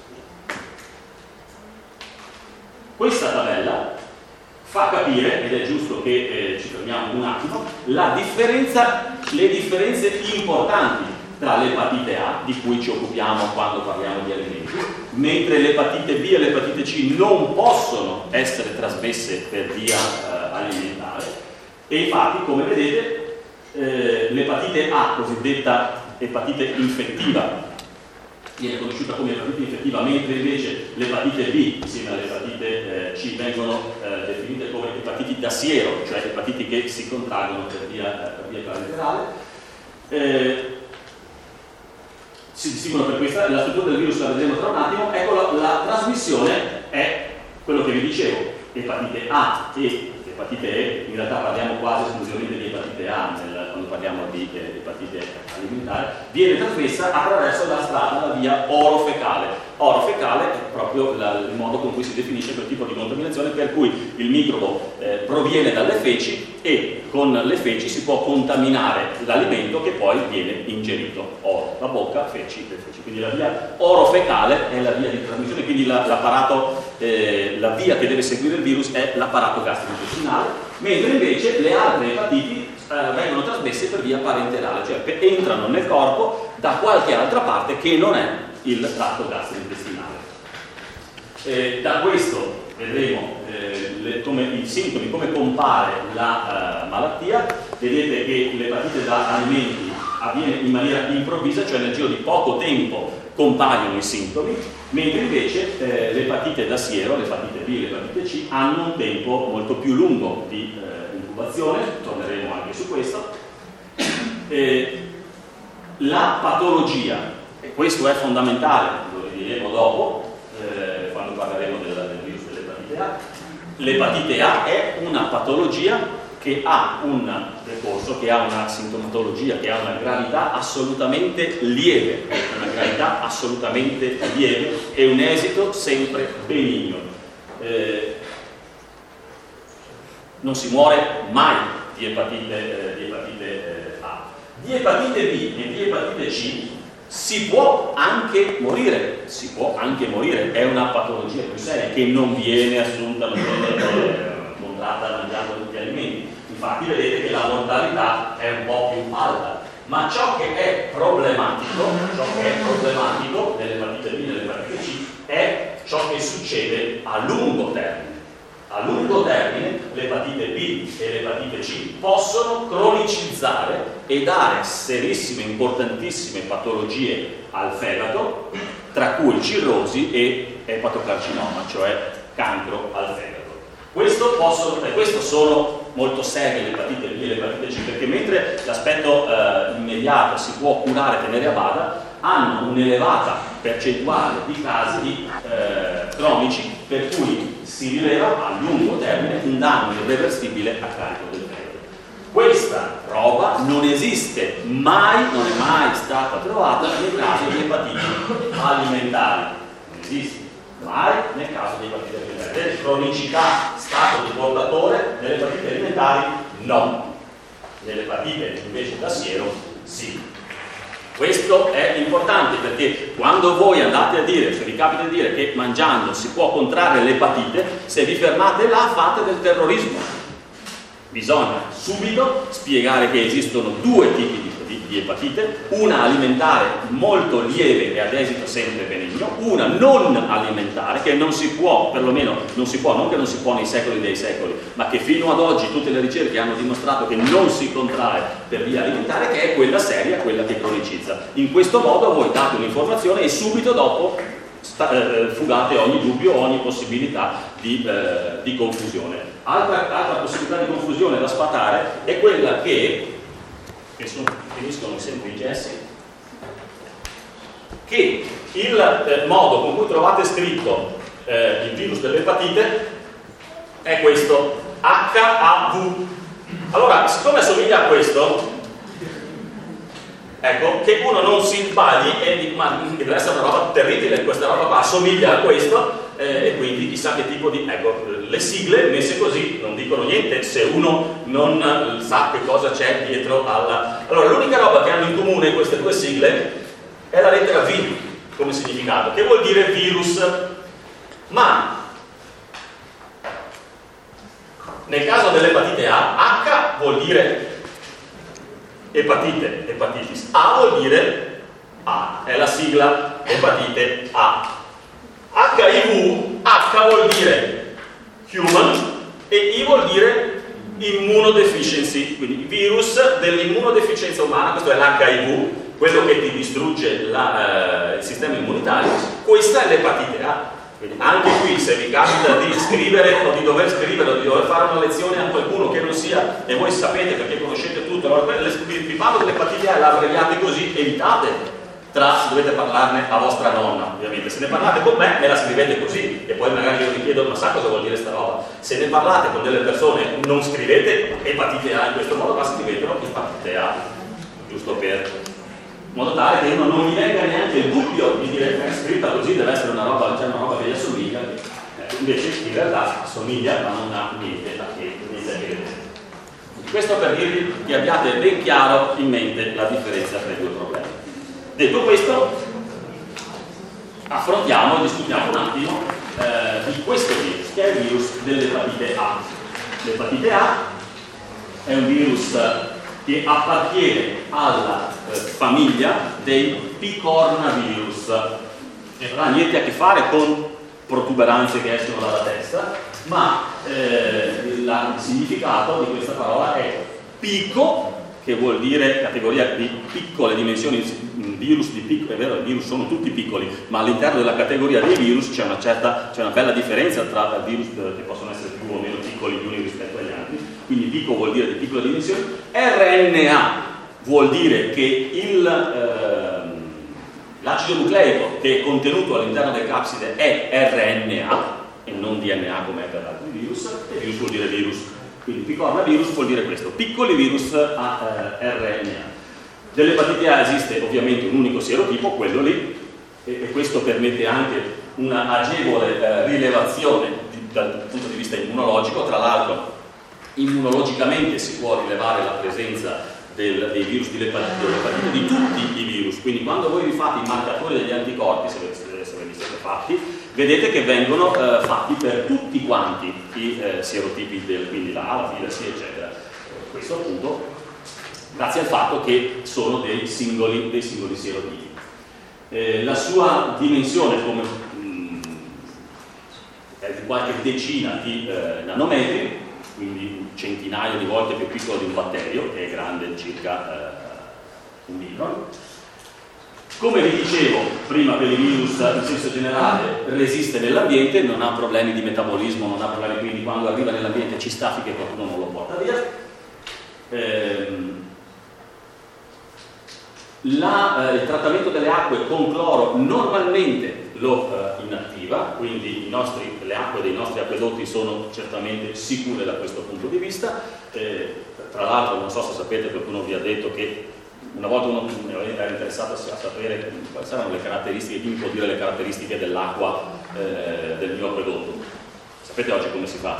questa tabella fa capire, ed è giusto che eh, ci fermiamo un attimo, la differenza, le differenze importanti tra l'epatite A, di cui ci occupiamo quando parliamo di alimenti, mentre l'epatite B e l'epatite C non possono essere trasmesse per via eh, alimentare. E infatti, come vedete, eh, l'epatite A, cosiddetta epatite infettiva, viene conosciuta come epatite infettiva, mentre invece l'epatite B insieme all'epatite eh, C vengono eh, definite come epatiti da siero, cioè epatiti che si contraggono per via, eh, per via parenterale. Eh, si distinguono per questa, la struttura del virus la vedremo tra un attimo. Ecco, la, la trasmissione è quello che vi dicevo, epatite A e epatite E, in realtà parliamo quasi esclusivamente di epatite A nel, quando parliamo di eh, epatite alimentare, viene trasmessa attraverso la strada, la via orofecale. Orofecale è proprio la, il modo con cui si definisce quel tipo di contaminazione per cui il microbo eh, proviene dalle feci e con le feci si può contaminare l'alimento che poi viene ingerito. Oro, la bocca, feci, le feci. Quindi la via orofecale è la via di trasmissione, quindi la, l'apparato, eh, la via che deve seguire il virus è l'apparato gastrointestinale, mentre invece le altre epatiti eh, vengono trasmesse per via parenterale, cioè per, entrano nel corpo da qualche altra parte che non è il tratto gastrointestinale. Eh, da questo vedremo eh, le, come, i sintomi, come compare la uh, malattia. Vedete che l'epatite da alimenti avviene in maniera improvvisa, cioè nel giro di poco tempo compaiono i sintomi, mentre invece eh, l'epatite da siero, l'epatite B e l'epatite C hanno un tempo molto più lungo di eh, incubazione, torneremo anche su questo. Eh, la patologia, e questo è fondamentale, lo vedremo dopo, eh, quando parleremo del, del virus dell'epatite A, l'epatite A è una patologia che ha un decorso, che ha una sintomatologia, che ha una gravità assolutamente lieve, una gravità assolutamente lieve e un esito sempre benigno. Eh, non si muore mai di epatite, eh, di epatite eh, A. Di epatite B e di epatite C si può anche morire, si può anche morire, è una patologia più seria che non viene assunta, non viene contratta mangiando tutti gli alimenti. Infatti vedete che la mortalità è un po' più alta, ma ciò che è problematico, ciò che è problematico nell'epatite B e nell'epatite C è ciò che succede a lungo termine. A lungo termine l'epatite B e l'epatite C possono cronicizzare e dare serissime, importantissime patologie al fegato, tra cui cirrosi e epatocarcinoma, cioè cancro al fegato. Questo, possono, eh, questo sono molto serie l'epatite B e l'epatite C, perché mentre l'aspetto eh, immediato si può curare e tenere a bada, hanno un'elevata percentuale di casi di, eh, cronici per cui si rileva a lungo termine un danno irreversibile a carico del fegato. Questa roba non esiste mai, non è mai stata trovata nel caso di epatiti alimentari, non esiste mai nel caso di epatite alimentari. Delle cronicità, stato di portatore, nelle epatite alimentari no, nelle epatite invece da siero sì. Questo è importante perché quando voi andate a dire, se vi capita di dire che mangiando si può contrarre l'epatite, se vi fermate là fate del terrorismo. Bisogna subito spiegare che esistono due tipi di, di, di epatite, una alimentare molto lieve e ad esito sempre benigno, una non alimentare che non si può, perlomeno non si può, non che non si può nei secoli dei secoli, ma che fino ad oggi tutte le ricerche hanno dimostrato che non si contrae per via alimentare, che è quella seria, quella che cronicizza. In questo modo voi date un'informazione e subito dopo sta, eh, fugate ogni dubbio, ogni possibilità di, eh, di confusione. Altra, altra possibilità di confusione da sfatare è quella che, che sono, finiscono sempre i gessi, che il eh, modo con cui trovate scritto eh, il virus dell'epatite è questo, H A V. Allora, siccome assomiglia a questo, ecco, che uno non si sbagli e dica, ma deve essere una roba terribile, questa roba qua assomiglia a questo, eh, e quindi chissà che tipo di... Ecco, le sigle messe così non dicono niente se uno non sa che cosa c'è dietro alla... Allora, l'unica roba che hanno in comune queste due sigle è la lettera V come significato, che vuol dire virus, ma nel caso dell'epatite A, H vuol dire epatite, epatitis. A vuol dire A, è la sigla epatite A. H I V, H vuol dire human e I vuol dire immunodeficiency, quindi virus dell'immunodeficienza umana, questo è l'H I V, quello che ti distrugge la, eh, il sistema immunitario. Questa è l'epatite A. Quindi anche qui, se vi capita di scrivere o di dover scrivere o di dover fare una lezione a qualcuno che non sia, e voi sapete perché conoscete tutto, allora vi parlo dell'epatite A, la abbreviate così, evitate. Tra, dovete parlarne a vostra nonna, ovviamente. Se ne parlate con me, me la scrivete così, e poi magari io vi chiedo, ma sa cosa vuol dire sta roba? Se ne parlate con delle persone, non scrivete epatite A in questo modo, ma scrivetelo epatite A, giusto per, in modo tale che uno non gli venga neanche il dubbio di dire che è scritta così, deve essere una roba, c'è una roba che gli assomiglia, eh, invece in realtà assomiglia, ma non ha niente da che, niente a che vedere. Questo per dirvi che abbiate ben chiaro in mente la differenza tra i due problemi. Detto questo, affrontiamo e discutiamo un attimo eh, di questo virus, che è il virus dell'epatite A. L'epatite A è un virus che appartiene alla eh, famiglia dei picornavirus, e non ha niente a che fare con protuberanze che escono dalla testa, ma eh, la, il significato di questa parola è pico, che vuol dire categoria di piccole dimensioni. Virus di piccoli, è vero, i virus sono tutti piccoli, ma all'interno della categoria dei virus c'è una certa, c'è una bella differenza tra virus che possono essere più o meno piccoli gli uni rispetto agli altri. Quindi pico vuol dire di piccole dimensioni. R N A vuol dire che il, ehm, l'acido nucleico che è contenuto all'interno del capside è R N A e non D N A come è per altri virus, e virus vuol dire virus. Quindi picornavirus vuol dire questo, piccoli virus a eh, R N A. Dell'epatite A esiste ovviamente un unico sierotipo, quello lì, e, e questo permette anche una agevole eh, rilevazione di, dal punto di vista immunologico. Tra l'altro immunologicamente si può rilevare la presenza del, dei virus dell'epatite, di tutti i virus, quindi quando voi vi fate i marcatori degli anticorpi, se ve, se ve li siete fatti, vedete che vengono eh, fatti per tutti quanti i eh, sierotipi, del, quindi la A, la B, la C, eccetera. Questo appunto grazie al fatto che sono dei singoli, dei singoli sierotipi. Eh, la sua dimensione come, mh, è di qualche decina di eh, nanometri, quindi un centinaio di volte più piccolo di un batterio, che è grande circa eh, un micron. Come vi dicevo prima, per i virus in senso generale resiste nell'ambiente, non ha problemi di metabolismo, non ha problemi, quindi quando arriva nell'ambiente ci sta finché qualcuno non lo porta via. Ehm, La, eh, il trattamento delle acque con cloro normalmente lo eh, inattiva, quindi i nostri, le acque dei nostri acquedotti sono certamente sicure da questo punto di vista. Eh, tra l'altro non so se sapete, qualcuno vi ha detto che una volta uno era interessato a sapere quali saranno le caratteristiche, chi mi può dire le caratteristiche dell'acqua eh, del mio acquedotto. Sapete oggi come si fa?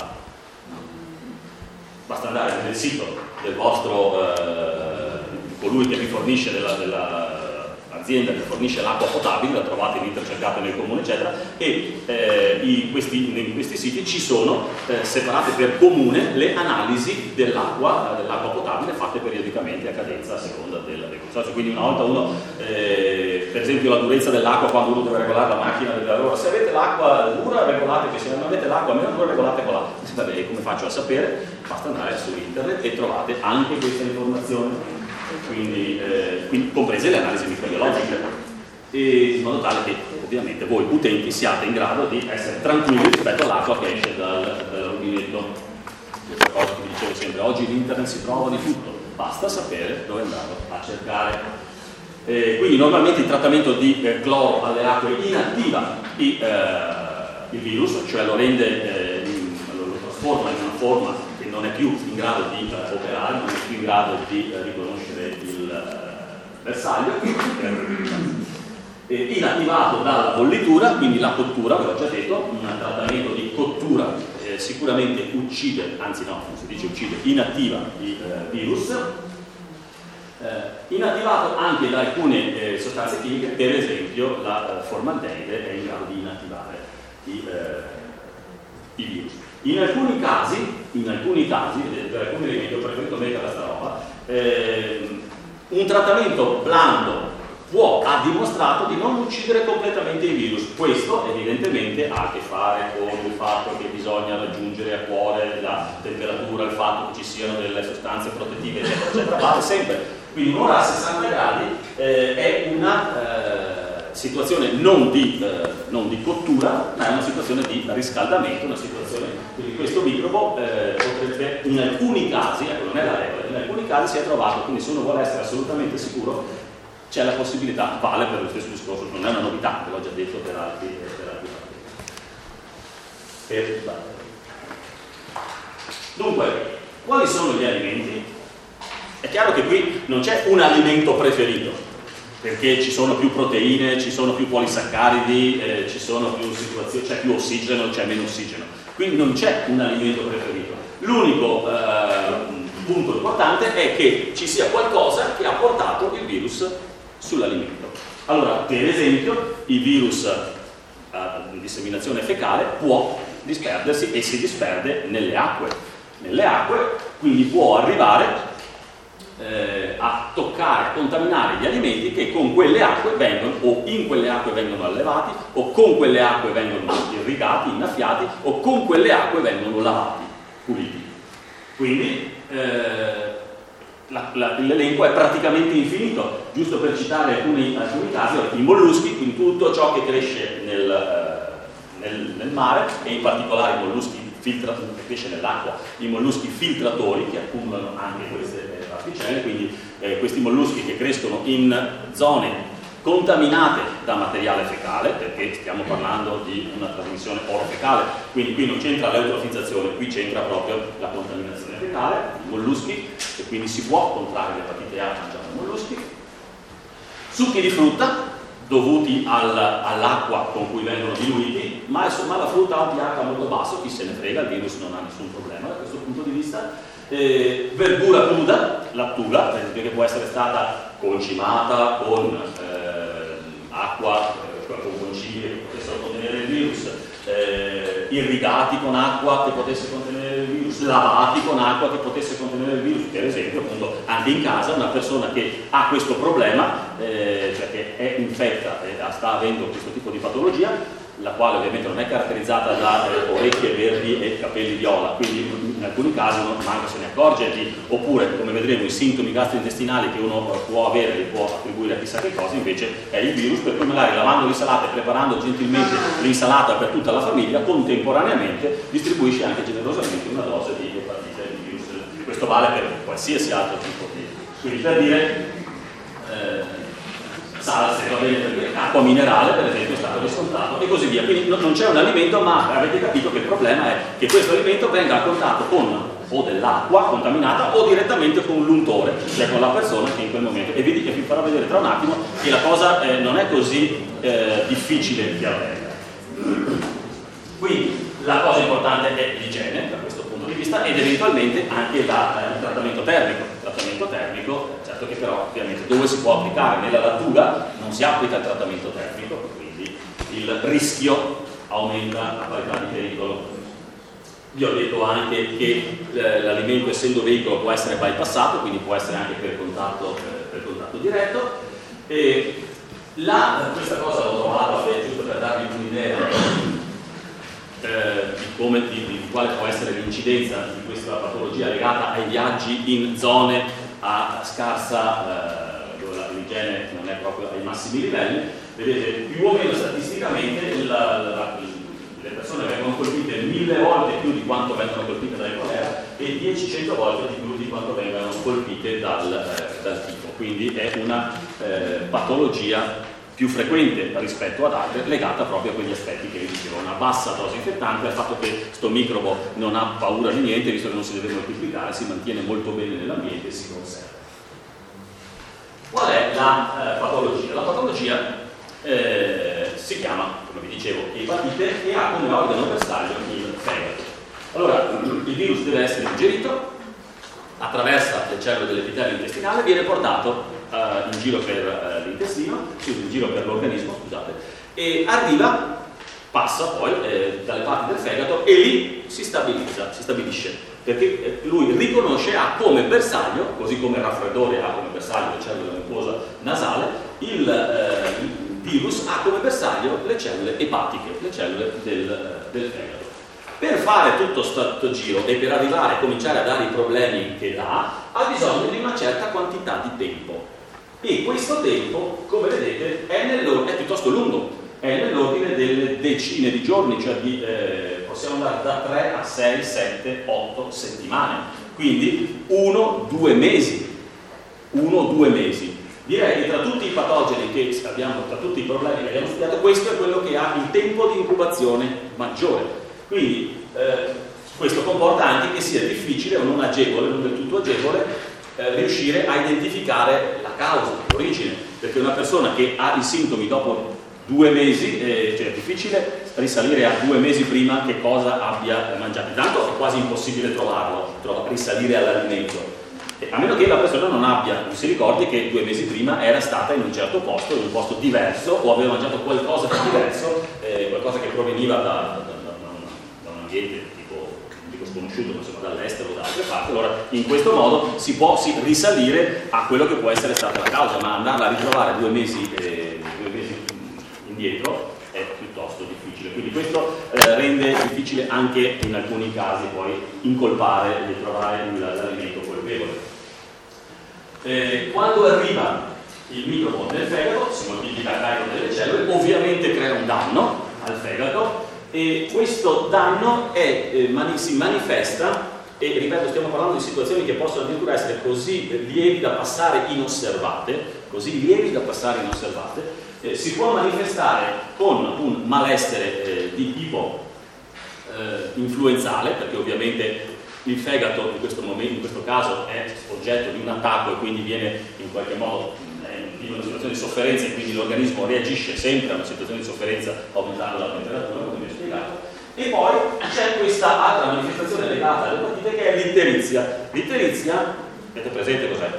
Basta andare nel sito del vostro eh, colui che vi fornisce della, della azienda che fornisce l'acqua potabile, la trovate in intercercate nel comune eccetera, e eh, in, questi, in questi siti ci sono eh, separate per comune le analisi dell'acqua dell'acqua potabile fatte periodicamente a cadenza a seconda del, del consorzio. Quindi una volta uno eh, per esempio la durezza dell'acqua, quando uno deve regolare la macchina, deve, allora se avete l'acqua dura regolate, che se non avete l'acqua meno dura regolate con l'acqua. Vabbè, come faccio a sapere? Basta andare su internet e trovate anche queste informazioni. Quindi, eh, quindi comprese le analisi microbiologiche, e in modo tale che ovviamente voi utenti siate in grado di essere tranquilli rispetto all'acqua che esce dal, dal rubinetto. Questa cosa che vi dicevo sempre, oggi in internet si trova di tutto, basta sapere dove andarlo a cercare. Eh, quindi normalmente il trattamento di eh, cloro alle acque inattiva i, eh, il virus, cioè lo rende, eh, in, lo, lo trasforma in una forma che non è più in grado di uh, operare, non è più in grado di uh, riconoscere il uh, bersaglio, eh, inattivato dalla bollitura, quindi la cottura, ve l'ho già detto, un trattamento di cottura eh, sicuramente uccide, anzi no, non si dice uccide, inattiva i uh, virus, eh, inattivato anche da alcune eh, sostanze chimiche, per esempio la uh, formaldeide è in grado di inattivare i, uh, i virus. In alcuni casi, in alcuni casi, per alcuni elementi, ho preferito mettere questa roba, eh, Un trattamento blando può, ha dimostrato di non uccidere completamente i virus. Questo evidentemente ha a che fare con il fatto che bisogna raggiungere a cuore la temperatura, il fatto che ci siano delle sostanze protettive, eccetera, eccetera. Vale sempre. Quindi un'ora a sessanta gradi eh, è una eh, situazione non di, eh, non di cottura, ma è una situazione di riscaldamento, una situazione quindi questo microbo eh, potrebbe in alcuni casi, ecco non è la regola, in alcuni casi si è trovato, quindi se uno vuole essere assolutamente sicuro c'è la possibilità, vale per lo stesso discorso, non è una novità, ve l'ho già detto per altri, per altri per, Dunque, quali sono gli alimenti? È chiaro che qui non c'è un alimento preferito, perché ci sono più proteine, ci sono più polisaccaridi, eh, ci sono più situazioni, c'è più ossigeno, c'è meno ossigeno. Quindi non c'è un alimento preferito. L'unico eh, punto importante è che ci sia qualcosa che ha portato il virus sull'alimento. Allora, per esempio, il virus a disseminazione fecale può disperdersi e si disperde nelle acque. Nelle acque, quindi può arrivare eh, a toccare, a contaminare gli alimenti che con quelle acque vengono, o in quelle acque vengono allevati, o con quelle acque vengono irrigati, innaffiati, o con quelle acque vengono lavati, puliti. Quindi eh, l'elenco è praticamente infinito. Giusto per citare alcuni, alcuni casi, i molluschi, quindi tutto ciò che cresce nel, nel, nel mare, e in particolare i molluschi filtratori, che cresce nell'acqua, i molluschi filtratori che accumulano anche queste eh, particelle, quindi eh, questi molluschi che crescono in zone contaminate da materiale fecale, perché stiamo parlando di una trasmissione orofecale, quindi qui non c'entra l'eutrofizzazione, qui c'entra proprio la contaminazione fecale, i molluschi, e quindi si può contrarre l'epatite A mangiando molluschi. Succhi di frutta dovuti al, all'acqua con cui vengono diluiti, ma, ma la frutta ha un pH molto basso, chi se ne frega, il virus non ha nessun problema da questo punto di vista. Eh, verdura cruda, lattuga, per esempio, che può essere stata concimata con eh, acqua, eh, con concimi che potessero contenere il virus, eh, irrigati con acqua che potesse contenere il virus, lavati con acqua che potesse contenere il virus. Per esempio, appunto, anche in casa una persona che ha questo problema, eh, cioè che è infetta e sta avendo questo tipo di patologia, la quale ovviamente non è caratterizzata da eh, orecchie verdi e capelli viola, quindi in alcuni casi uno manco se ne accorge di, oppure come vedremo i sintomi gastrointestinali che uno può avere li può attribuire a chissà che cosa, invece è il virus, per cui magari lavando l'insalata e preparando gentilmente l'insalata per tutta la famiglia, contemporaneamente distribuisce anche generosamente una dose di epatite di virus. Questo vale per qualsiasi altro tipo di, quindi per dire eh, salse, va bene, perché acqua minerale per esempio è stato riscontrato e così via. Quindi non c'è un alimento, ma avete capito che il problema è che questo alimento venga a contatto con o dell'acqua contaminata o direttamente con l'untore, cioè con la persona che in quel momento, e vi, vi farò vedere tra un attimo che la cosa eh, non è così eh, difficile che avvenga. Quindi la cosa importante è l'igiene da questo punto di vista ed eventualmente anche la, eh, il trattamento termico. Il trattamento termico, certo che però ovviamente dove si può applicare, nella lattuga non si applica il trattamento termico, quindi il rischio aumenta a parità di pericolo. Vi ho detto anche che eh, l'alimento, essendo veicolo, può essere bypassato, quindi può essere anche per contatto, eh, per contatto diretto. E la, questa cosa l'ho trovata, eh, giusto per darvi un'idea eh, di, come, di, di quale può essere l'incidenza di questa patologia legata ai viaggi in zone a scarsa, eh, dove l'igiene non è proprio ai massimi livelli. Vedete, più o meno statisticamente la, la, le persone vengono colpite mille volte più di quanto vengono colpite dal colera e dieci cento volte di più di quanto vengano colpite dal, eh, dal tifo. Quindi è una eh, patologia più frequente rispetto ad altre, legata proprio a quegli aspetti che vi dicevo, una bassa dose infettante, al fatto che sto microbo non ha paura di niente, visto che non si deve moltiplicare, si mantiene molto bene nell'ambiente e si conserva. Qual è la eh, patologia? La patologia eh, si chiama, come vi dicevo, epatite e ha come organo bersaglio il fegato. Allora, il virus deve essere ingerito, attraversa le cellule dell'epitelio intestinale, viene portato Uh, in giro per uh, l'intestino, in giro per l'organismo, scusate, e arriva, passa poi eh, dalle parti del fegato e lì si stabilizza, si stabilisce. perché lui riconosce, ha come bersaglio, così come il raffreddore ha come bersaglio le cellule mucosa nasale, il, eh, il virus ha come bersaglio le cellule epatiche, le cellule del, del fegato. Per fare tutto questo giro e per arrivare a cominciare a dare i problemi che dà, ha bisogno di una certa quantità di tempo. E questo tempo, come vedete, è, è piuttosto lungo, è nell'ordine delle decine di giorni, cioè di, eh, possiamo andare da tre a sei, sette, otto settimane, quindi uno due mesi, uno due mesi. Direi che tra tutti i patogeni che abbiamo, tra tutti i problemi che abbiamo studiato, questo è quello che ha il tempo di incubazione maggiore. Quindi eh, questo comporta anche che sia difficile o non agevole, non del tutto agevole, eh, riuscire a identificare la causa, l'origine, perché una persona che ha i sintomi dopo due mesi, eh, cioè è difficile risalire a due mesi prima che cosa abbia mangiato. Intanto è quasi impossibile trovarlo, trova, risalire all'alimento. A meno che la persona non abbia, non si ricordi che due mesi prima era stata in un certo posto, in un posto diverso, o aveva mangiato qualcosa di diverso, eh, qualcosa che proveniva da, da, da, da un ambiente tipo, non dico sconosciuto, ma insomma dall'estero o da altre parti. Allora in questo modo si può si risalire a quello che può essere stata la causa, ma andarla a ritrovare due mesi, eh, due mesi indietro è piuttosto difficile. Quindi questo eh, rende difficile anche in alcuni casi poi incolpare e trovare l'alimento colpevole. Eh, quando arriva il microbo nel fegato si moltiplica il carico delle cellule, ovviamente crea un danno al fegato e questo danno è, eh, mani, si manifesta, e ripeto stiamo parlando di situazioni che possono addirittura essere così lievi da passare inosservate, così lievi da passare inosservate, eh, si può manifestare con un malessere eh, di tipo eh, influenzale, perché ovviamente il fegato in questo, momento, in questo caso è oggetto di un attacco e quindi viene in qualche modo in una situazione di sofferenza e quindi l'organismo reagisce sempre a una situazione di sofferenza aumentando la temperatura, come vi ho spiegato. E poi c'è questa altra manifestazione legata all'epatite che è l'itterizia. L'itterizia, avete presente cos'è?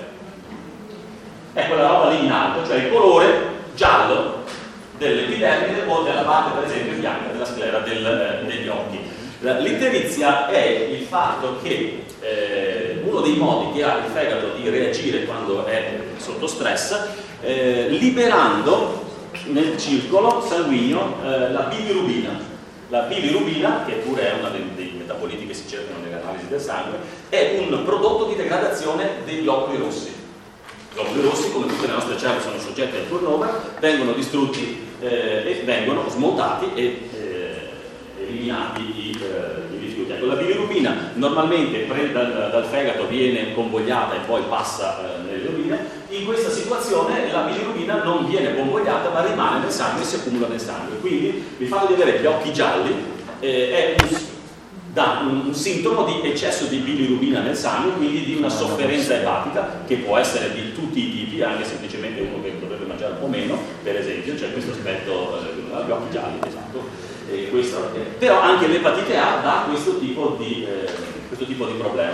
È quella roba lì in alto, cioè il colore giallo dell'epidermide o della parte per esempio bianca della sclera del, eh, degli occhi. L'itterizia è il fatto che eh, uno dei modi che ha il fegato di reagire quando è sotto stress, eh, liberando nel circolo sanguigno eh, la bilirubina. La bilirubina, che pure è uno dei, dei metaboliti che si cercano nelle analisi del sangue, è un prodotto di degradazione dei globuli rossi. I globuli rossi, come tutte le nostre cellule, sono soggetti al turnover, vengono distrutti eh, e vengono smontati e eliminati i, eh, i rifiuti. Ecco, la bilirubina normalmente pre, dal, dal fegato viene convogliata e poi passa eh, nelle urine. In questa situazione la bilirubina non viene convogliata ma rimane nel sangue e si accumula nel sangue. Quindi il fatto di avere gli occhi gialli eh, è un, da un, un sintomo di eccesso di bilirubina nel sangue, quindi di una sofferenza epatica che può essere di tutti i tipi, anche semplicemente uno che dovrebbe mangiare un po' meno, per esempio, c'è questo aspetto eh, gli occhi gialli, esatto. Eh, questo, eh, però anche l'epatite A dà questo tipo di, eh, questo tipo di problema.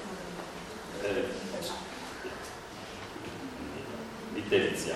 Eh, l'itterizia.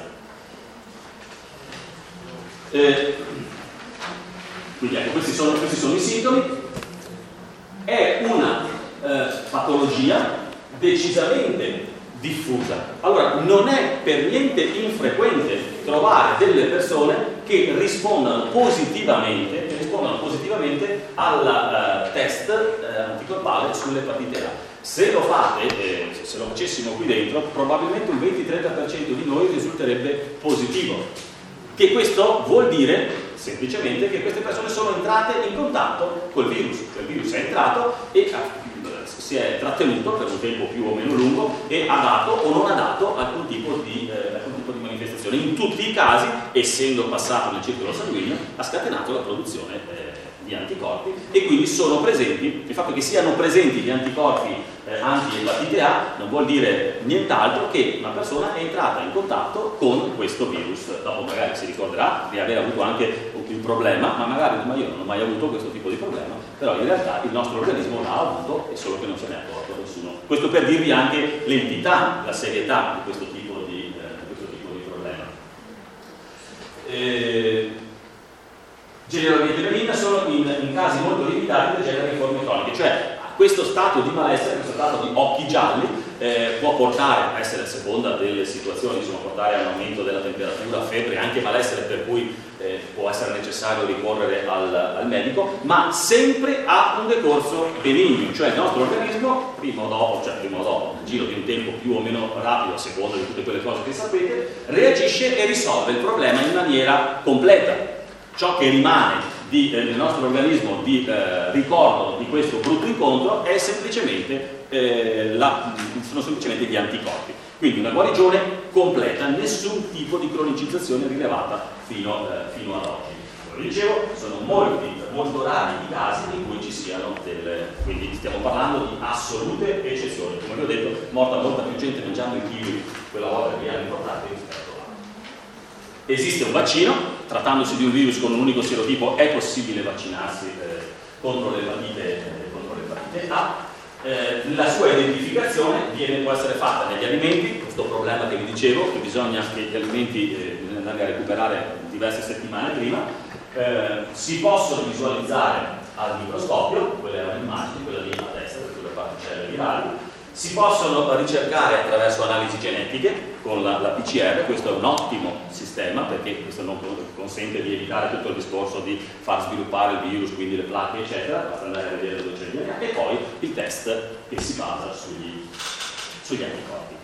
Eh, quindi ecco, questi sono, questi sono i sintomi. È una eh, patologia decisamente diffusa. Allora, non è per niente infrequente trovare delle persone che rispondano positivamente, che rispondano positivamente al uh, test uh, anticorpale sull'epatite A. Se lo fate, eh, se lo facessimo qui dentro, probabilmente un venti trenta per cento di noi risulterebbe positivo. Che questo vuol dire semplicemente che queste persone sono entrate in contatto col virus, cioè il virus è entrato e si è trattenuto per un tempo più o meno lungo e ha dato o non ha dato alcun tipo di, eh, alcun tipo di manifestazione. In tutti i casi, essendo passato nel circolo sanguigno, ha scatenato la produzione eh, di anticorpi e quindi sono presenti. Il fatto che siano presenti gli anticorpi eh, anti-epatite A non vuol dire nient'altro che una persona è entrata in contatto con questo virus. Dopo magari si ricorderà di aver avuto anche il problema, ma magari ma io non ho mai avuto questo tipo di problema, però in realtà il nostro organismo l'ha avuto e solo che non se ne è accorto nessuno. Questo per dirvi anche l'entità, la serietà di questo tipo di, eh, di, questo tipo di problema. Eh, generalmente benigna, solo in, in casi molto limitati degenera in forme croniche, cioè questo stato di malessere, questo stato di occhi gialli, eh, può portare a essere, a seconda delle situazioni, insomma, portare a un aumento della temperatura, febbre, anche malessere, per cui eh, può essere necessario ricorrere al, al medico, ma sempre ha un decorso benigno, cioè il nostro organismo, prima o dopo, cioè prima o dopo, nel giro di un tempo più o meno rapido, a seconda di tutte quelle cose che sapete, reagisce e risolve il problema in maniera completa. Ciò che rimane di, eh, nel nostro organismo di eh, ricordo di questo brutto incontro è semplicemente, eh, la, sono semplicemente gli anticorpi. Quindi una guarigione completa, nessun tipo di cronicizzazione rilevata fino, eh, fino ad oggi. Come dicevo, sono molti, molto rari i casi in cui ci siano delle, quindi stiamo parlando di assolute eccezioni. Come vi ho detto, morta molta più gente mangiando i kiwi quella volta che li hanno importati rispetto a. Esiste un vaccino, trattandosi di un virus con un unico serotipo è possibile vaccinarsi eh, contro l'epatite eh, contro l'epatite A. Eh, la sua identificazione viene, può essere fatta negli alimenti, questo problema che vi dicevo, che bisogna che gli alimenti eh, bisogna andare a recuperare diverse settimane prima, eh, si possono visualizzare al microscopio, quelle erano immagini, quella lì a destra, quelle particelle virali, si possono ricercare attraverso analisi genetiche con la, la P C R, questo è un ottimo sistema perché questo non consente di evitare tutto il discorso di far sviluppare il virus, quindi le placche eccetera, basta andare a vedere dove c'è il D N A, e poi il test che si basa sugli, sugli anticorpi.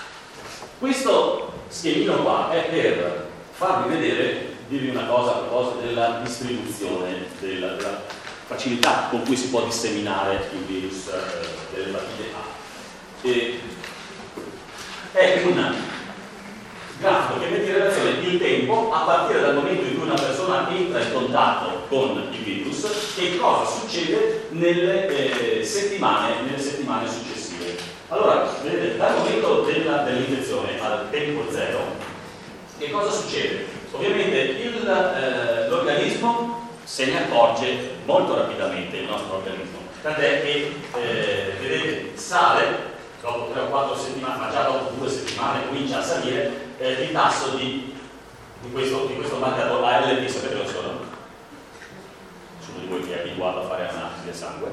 Questo schemino qua è per farvi vedere, dirvi una cosa a proposito della distribuzione, della, della facilità con cui si può disseminare il virus eh, dell'epatite A. E è un grafico che mette in relazione il tempo a partire dal momento in cui una persona entra in contatto con il virus e cosa succede nelle, eh, settimane, nelle settimane successive. Allora, vedete, dal momento dell'infezione al tempo zero, che cosa succede? Ovviamente eh, l'organismo se ne accorge molto rapidamente, il nostro organismo, tant'è che, eh, vedete, sale dopo tre o quattro settimane, ma già dopo due settimane comincia a salire eh, il tasso di, di, questo, di questo marcatore A L T. Sapete cosa sono? Nessuno di voi che è abituato a fare analisi del sangue.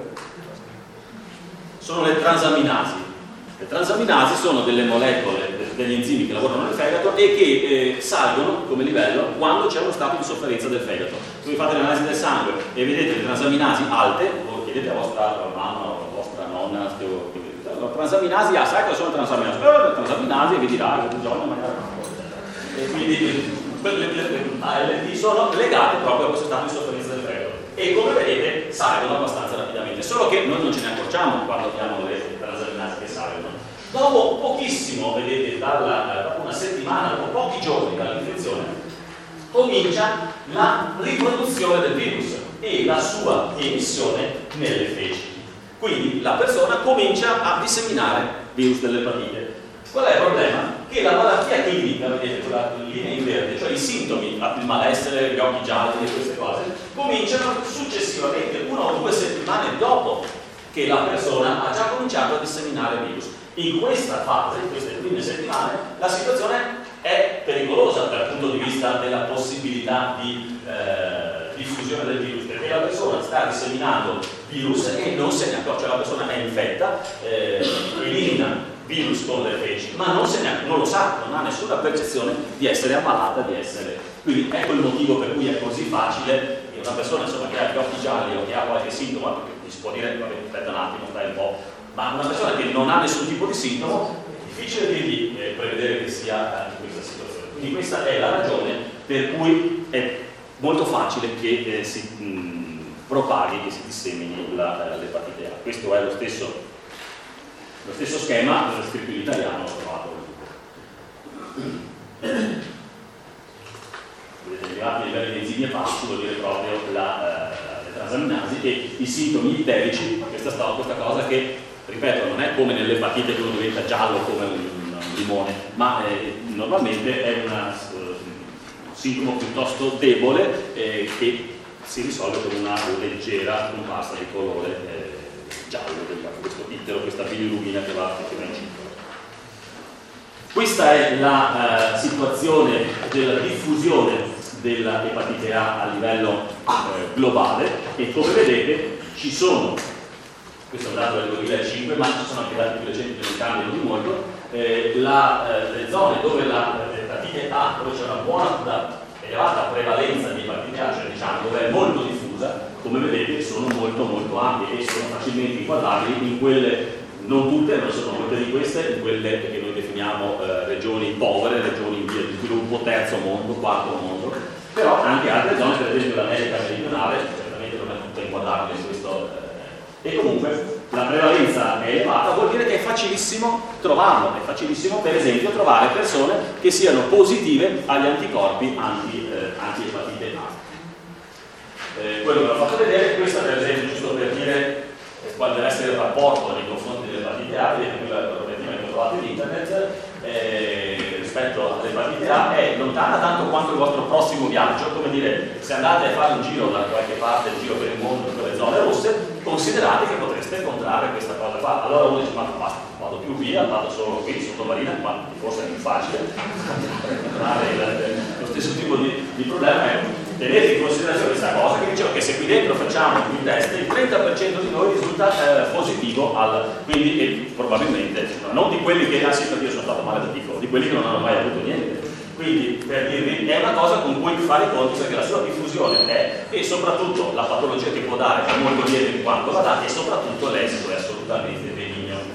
Sono le transaminasi. Le transaminasi sono delle molecole, degli enzimi che lavorano nel fegato e che eh, salgono come livello quando c'è uno stato di sofferenza del fegato. Se voi fate l'analisi del sangue e vedete le transaminasi alte, o chiedete a vostra mamma o a vostra nonna, la transaminasi, ah, sai cosa sono le transaminasi? Eh, le transaminasi, e vi dirà che bisogna mangiare una cosa. E quindi le A L T sono legate proprio a questo stato di sofferenza del fegato. E come vedete salgono abbastanza rapidamente, solo che noi non ce ne accorgiamo quando abbiamo le transaminasi che salgono. Dopo pochissimo, vedete, dalla, dopo una settimana, dopo pochi giorni dall'infezione, comincia la riproduzione del virus e la sua emissione nelle feci. Quindi la persona comincia a disseminare virus dell'epatite. Qual è il problema? Che la malattia clinica, vedete quella linea in verde, cioè i sintomi, il malessere, gli occhi gialli e queste cose, cominciano successivamente, una o due settimane dopo che la persona ha già cominciato a disseminare il virus. In questa fase, in queste prime settimane, la situazione è pericolosa dal punto di vista della possibilità di eh, diffusione del virus, perché la persona sta disseminando virus e non se ne accorge, cioè la persona è infetta, eh, elimina virus con le feci, ma non, se ne, non lo sa, non ha nessuna percezione di essere ammalata, di essere. Quindi ecco il motivo per cui è così facile che una persona insomma, che ha gli occhi gialli o che ha qualche sintomo, perché si può dire, vabbè, aspetta un attimo, stai un po', ma una persona che non ha nessun tipo di sintomo, è difficile dirgli eh, prevedere che sia in questa situazione. Quindi questa è la ragione per cui è molto facile che eh, si mh, propaghi, che si dissemini l'epatite A. Questo è lo stesso, lo stesso schema, l'ho scritto in italiano, l'ho trovato. Vedete, arrivati a livelli di enzimi epatici vuol dire proprio la, eh, le transaminasi e i sintomi iperici, questa, questa cosa che, ripeto, non è come nell'epatite che uno diventa giallo come un, un limone, ma eh, normalmente è una, uh, un sintomo piuttosto debole eh, che si risolve con una leggera comparsa di colore eh, giallo, questo ittero, questa bilirubina che va, che va in circolo. Questa è la uh, situazione della diffusione dell'epatite A a livello eh, globale e come vedete ci sono questo è un dato del duemilacinque, ma ci sono anche dati più recenti che non cambiano di molto. Eh, la, eh, le zone dove l'epatite A, dove c'è una buona, una elevata prevalenza di epatite A, cioè diciamo dove è molto diffusa, come vedete sono molto molto ampie e sono facilmente inquadrabili in quelle, non tutte, ma sono molte di queste, in quelle che noi definiamo eh, regioni povere, regioni in via di sviluppo, terzo mondo, quarto mondo, però anche altre zone, per esempio l'America meridionale, certamente non è tutta inquadrabile in questo, eh, e comunque la prevalenza è elevata, vuol dire che è facilissimo trovarlo, è facilissimo per esempio trovare persone che siano positive agli anticorpi anti, eh, anti-epatite A. Eh, quello che vi ho fatto vedere, questo per esempio, giusto per dire eh, quale deve essere il rapporto nei confronti dell'epatite A, vedete qui la proprietà che ho trovato in internet, eh, rispetto all'epatite A è lontana tanto quanto il vostro prossimo viaggio, come dire, se andate a fare un giro da qualche parte, un giro per il mondo, per le zone rosse, considerate che potreste incontrare questa cosa qua. Allora uno dice, ma basta, vado più via, vado solo qui, sotto marina, ma forse è più facile lo stesso tipo di, di problema è tenete in considerazione questa cosa che dicevo che se qui dentro facciamo il test il trenta per cento di noi risulta eh, positivo al, quindi e probabilmente non di quelli che ah sì perché io sono stato male da piccolo, di quelli che non hanno mai avuto niente. Quindi per dirvi è una cosa con cui fare i conti perché la sua diffusione è e soprattutto la patologia che può dare è molto lieve in quanto la dà e soprattutto l'esito è assolutamente benigno.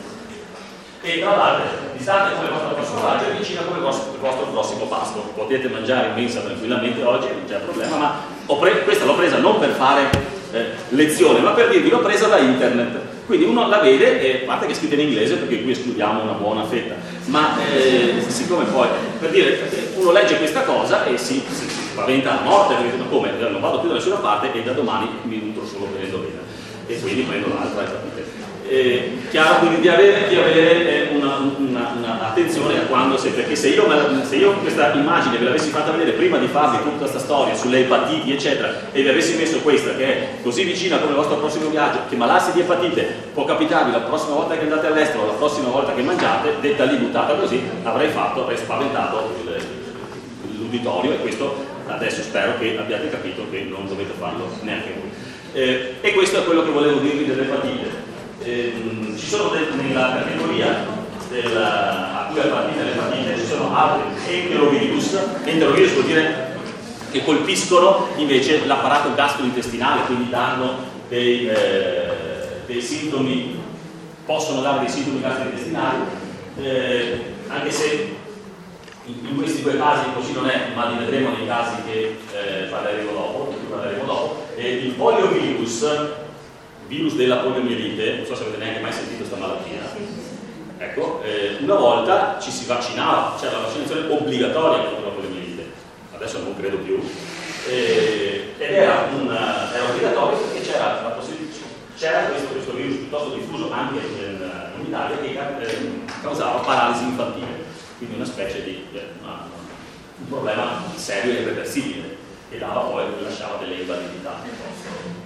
E tra l'altro, distante come il vostro prossimo viaggio e vicino come il vostro, il vostro prossimo pasto. Potete mangiare in mensa tranquillamente oggi, non c'è problema, ma ho pre questa l'ho presa non per fare eh, lezione, ma per dirvi l'ho presa da internet. Quindi uno la vede, e a parte che è scritta in inglese perché qui escludiamo una buona fetta, ma eh, siccome poi, per dire, uno legge questa cosa e si, si, si spaventa a morte, perché dice, come, non vado più da nessuna parte e da domani mi nutro solo prendendo bene. E quindi prendo l'altra e capite. Eh, chiaro quindi di avere, di avere eh, una, una, una attenzione a quando sei, perché se io, me, se io questa immagine ve l'avessi fatta vedere prima di farvi tutta questa storia sulle epatiti eccetera e vi avessi messo questa che è così vicina come il vostro prossimo viaggio, che malarsi di epatite può capitarvi la prossima volta che andate all'estero, la prossima volta che mangiate, detta lì buttata così, avrei fatto, avrei spaventato l'uditorio e questo adesso spero che abbiate capito che non dovete farlo neanche voi. Eh, e questo è quello che volevo dirvi delle epatite. Eh, ci sono nella categoria della, a cui appartiene l'epatite ci sono altri enterovirus. Enterovirus vuol dire che colpiscono invece l'apparato gastrointestinale, quindi danno dei, eh, dei sintomi, possono dare dei sintomi gastrointestinali, eh, anche se in, in questi due casi così non è, ma li vedremo nei casi che eh, parleremo dopo, di cui parleremo dopo. Eh, il poliovirus, virus della poliomielite, non so se avete neanche mai sentito questa malattia, ecco, eh, una volta ci si vaccinava, c'era la vaccinazione obbligatoria contro la poliomielite, adesso non credo più, eh, ed era, una, era obbligatorio perché c'era la possibilità, c'era questo, questo virus piuttosto diffuso anche in, in Italia che eh, causava paralisi infantile, quindi una specie di eh, una, un problema serio e irreversibile che dava poi, lasciava delle invalidità.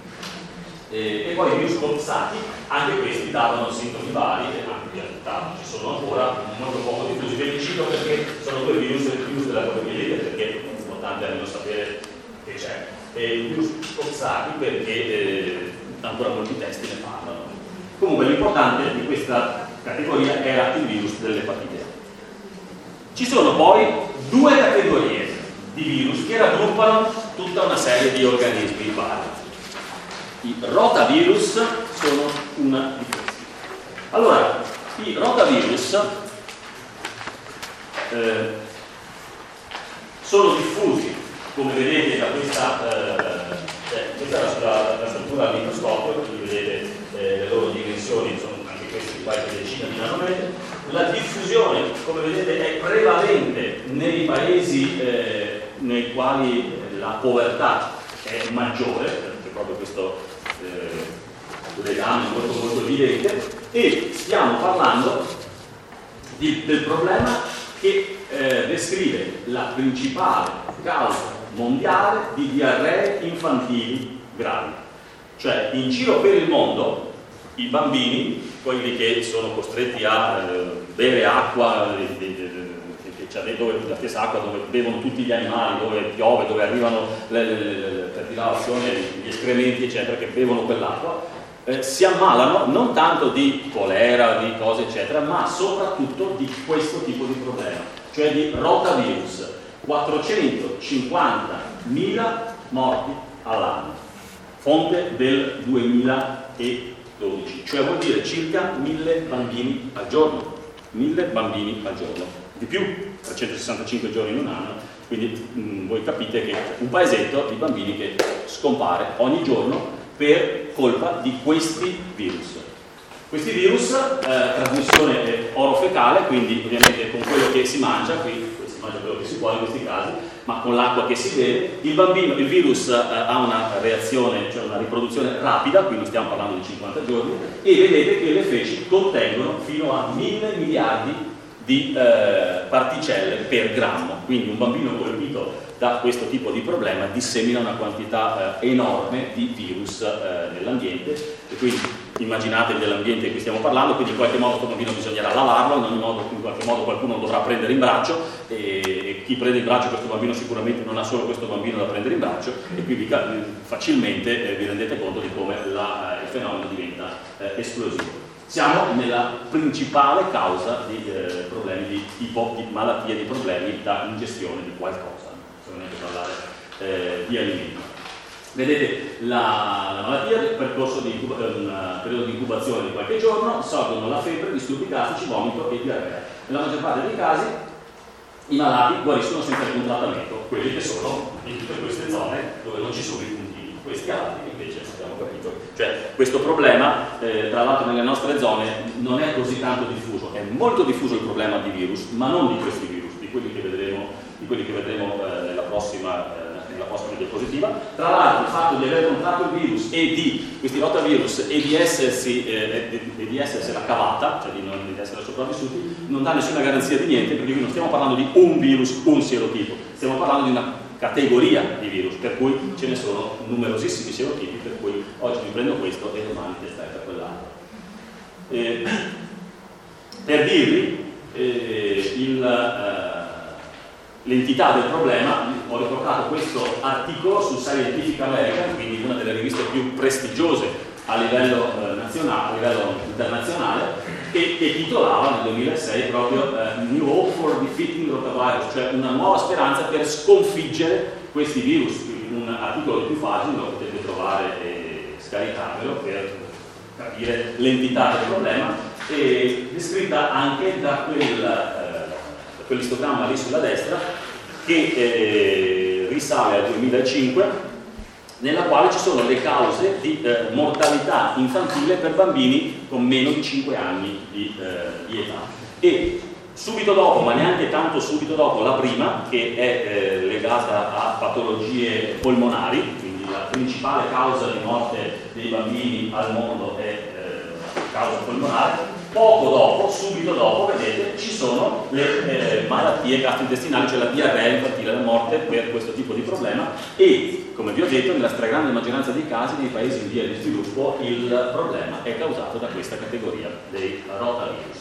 E, e poi i virus cozzati, anche questi davano sintomi vari e anche in realtà ci sono ancora molto poco diffusi. Ve li cito perché sono due virus, il virus della poliomielite perché è importante almeno sapere che c'è, e il virus cozzati perché eh, ancora molti testi ne parlano. Comunque l'importante di questa categoria era il virus dell'epatite. Ci sono poi due categorie di virus che raggruppano tutta una serie di organismi vari. I rotavirus sono una di questi. Allora, i rotavirus eh, sono diffusi, come vedete da questa, eh, questa è la, la struttura al microscopio, quindi vedete eh, le loro dimensioni, sono anche queste di qualche decina di nanometri. La diffusione, come vedete, è prevalente nei paesi eh, nei quali la povertà è maggiore, perché proprio questo eh, legame molto molto evidente, e stiamo parlando di, del problema che eh, descrive la principale causa mondiale di diarree infantili gravi. Cioè in giro per il mondo i bambini, quelli che sono costretti a eh, bere acqua eh, eh, dove la stessa acqua dove bevono tutti gli animali, dove piove, dove arrivano le, le, le, per dilatazione gli escrementi eccetera, che bevono quell'acqua, eh, si ammalano non tanto di colera, di cose eccetera, ma soprattutto di questo tipo di problema, cioè di rotavirus. quattrocentocinquantamila morti all'anno, fonte del duemiladodici, cioè vuol dire circa mille bambini al giorno, mille bambini al giorno, di più, trecentosessantacinque giorni in un anno, quindi mh, voi capite che un paesetto di bambini che scompare ogni giorno per colpa di questi virus. Questi virus, eh, trasmissione orofecale, quindi ovviamente con quello che si mangia, qui si mangia quello che si può in questi casi, ma con l'acqua che si beve, il bambino, il virus eh, ha una reazione, cioè una riproduzione rapida, qui non stiamo parlando di cinquanta giorni, e vedete che le feci contengono fino a mille miliardi di eh, particelle per grammo, quindi un bambino colpito da questo tipo di problema dissemina una quantità eh, enorme di virus eh, nell'ambiente, e quindi immaginatevi dell'ambiente di cui stiamo parlando, quindi in qualche modo questo bambino bisognerà lavarlo, in ogni modo, in qualche modo qualcuno lo dovrà prendere in braccio, e, e chi prende in braccio questo bambino sicuramente non ha solo questo bambino da prendere in braccio, e quindi facilmente eh, vi rendete conto di come la, il fenomeno diventa eh, esplosivo. Siamo nella principale causa di eh, problemi di tipo di malattie, di problemi da ingestione di qualcosa, non so neanche parlare eh, di alimenti. Vedete la, la malattia, il percorso di incuba, un periodo di incubazione di qualche giorno, sorgono la febbre, disturbi gastrici, vomito e diarrea. Nella maggior parte dei casi i malati guariscono senza alcun trattamento, quelli che sono in tutte queste zone dove non ci sono i puntini, questi altri invece abbiamo capito. Cioè questo problema, eh, tra l'altro nelle nostre zone, non è così tanto diffuso, è molto diffuso il problema di virus, ma non di questi virus, di quelli che vedremo, di quelli che vedremo eh, nella prossima eh, nella prossima diapositiva. Tra l'altro il fatto di aver contratto il virus e di questi rotavirus e di essersi, eh, di, di essersela cavata, cioè di non di essere sopravvissuti, non dà nessuna garanzia di niente, perché qui non stiamo parlando di un virus, un serotipo, stiamo parlando di una categoria di virus, per cui ce ne sono numerosissimi serotipi, per cui oggi mi prendo questo e domani testai per quell'altro. Eh, per dirvi eh, il, eh, l'entità del problema, ho riportato questo articolo su Scientific American, quindi una delle riviste più prestigiose a livello eh, nazionale, a livello internazionale, che, che titolava nel duemilasei proprio eh, New Hope for Defeating Rotavirus, cioè una nuova speranza per sconfiggere questi virus. Un articolo più facile lo potete trovare e scaricarvelo per capire l'entità del problema, e descritta anche da quel eh, quell'istogramma lì sulla destra, che eh, risale al duemilacinque, nella quale ci sono le cause di eh, mortalità infantile per bambini con meno di cinque anni di, eh, di età. E subito dopo, ma neanche tanto subito dopo, la prima, che è eh, legata a patologie polmonari, quindi la principale causa di morte dei bambini al mondo è eh, causa polmonare. Poco dopo, subito dopo, vedete, ci sono le eh, malattie gastrointestinali, cioè la diarrea infantile, la morte per questo tipo di problema, e come vi ho detto, nella stragrande maggioranza dei casi nei paesi in via di sviluppo il problema è causato da questa categoria dei rotavirus.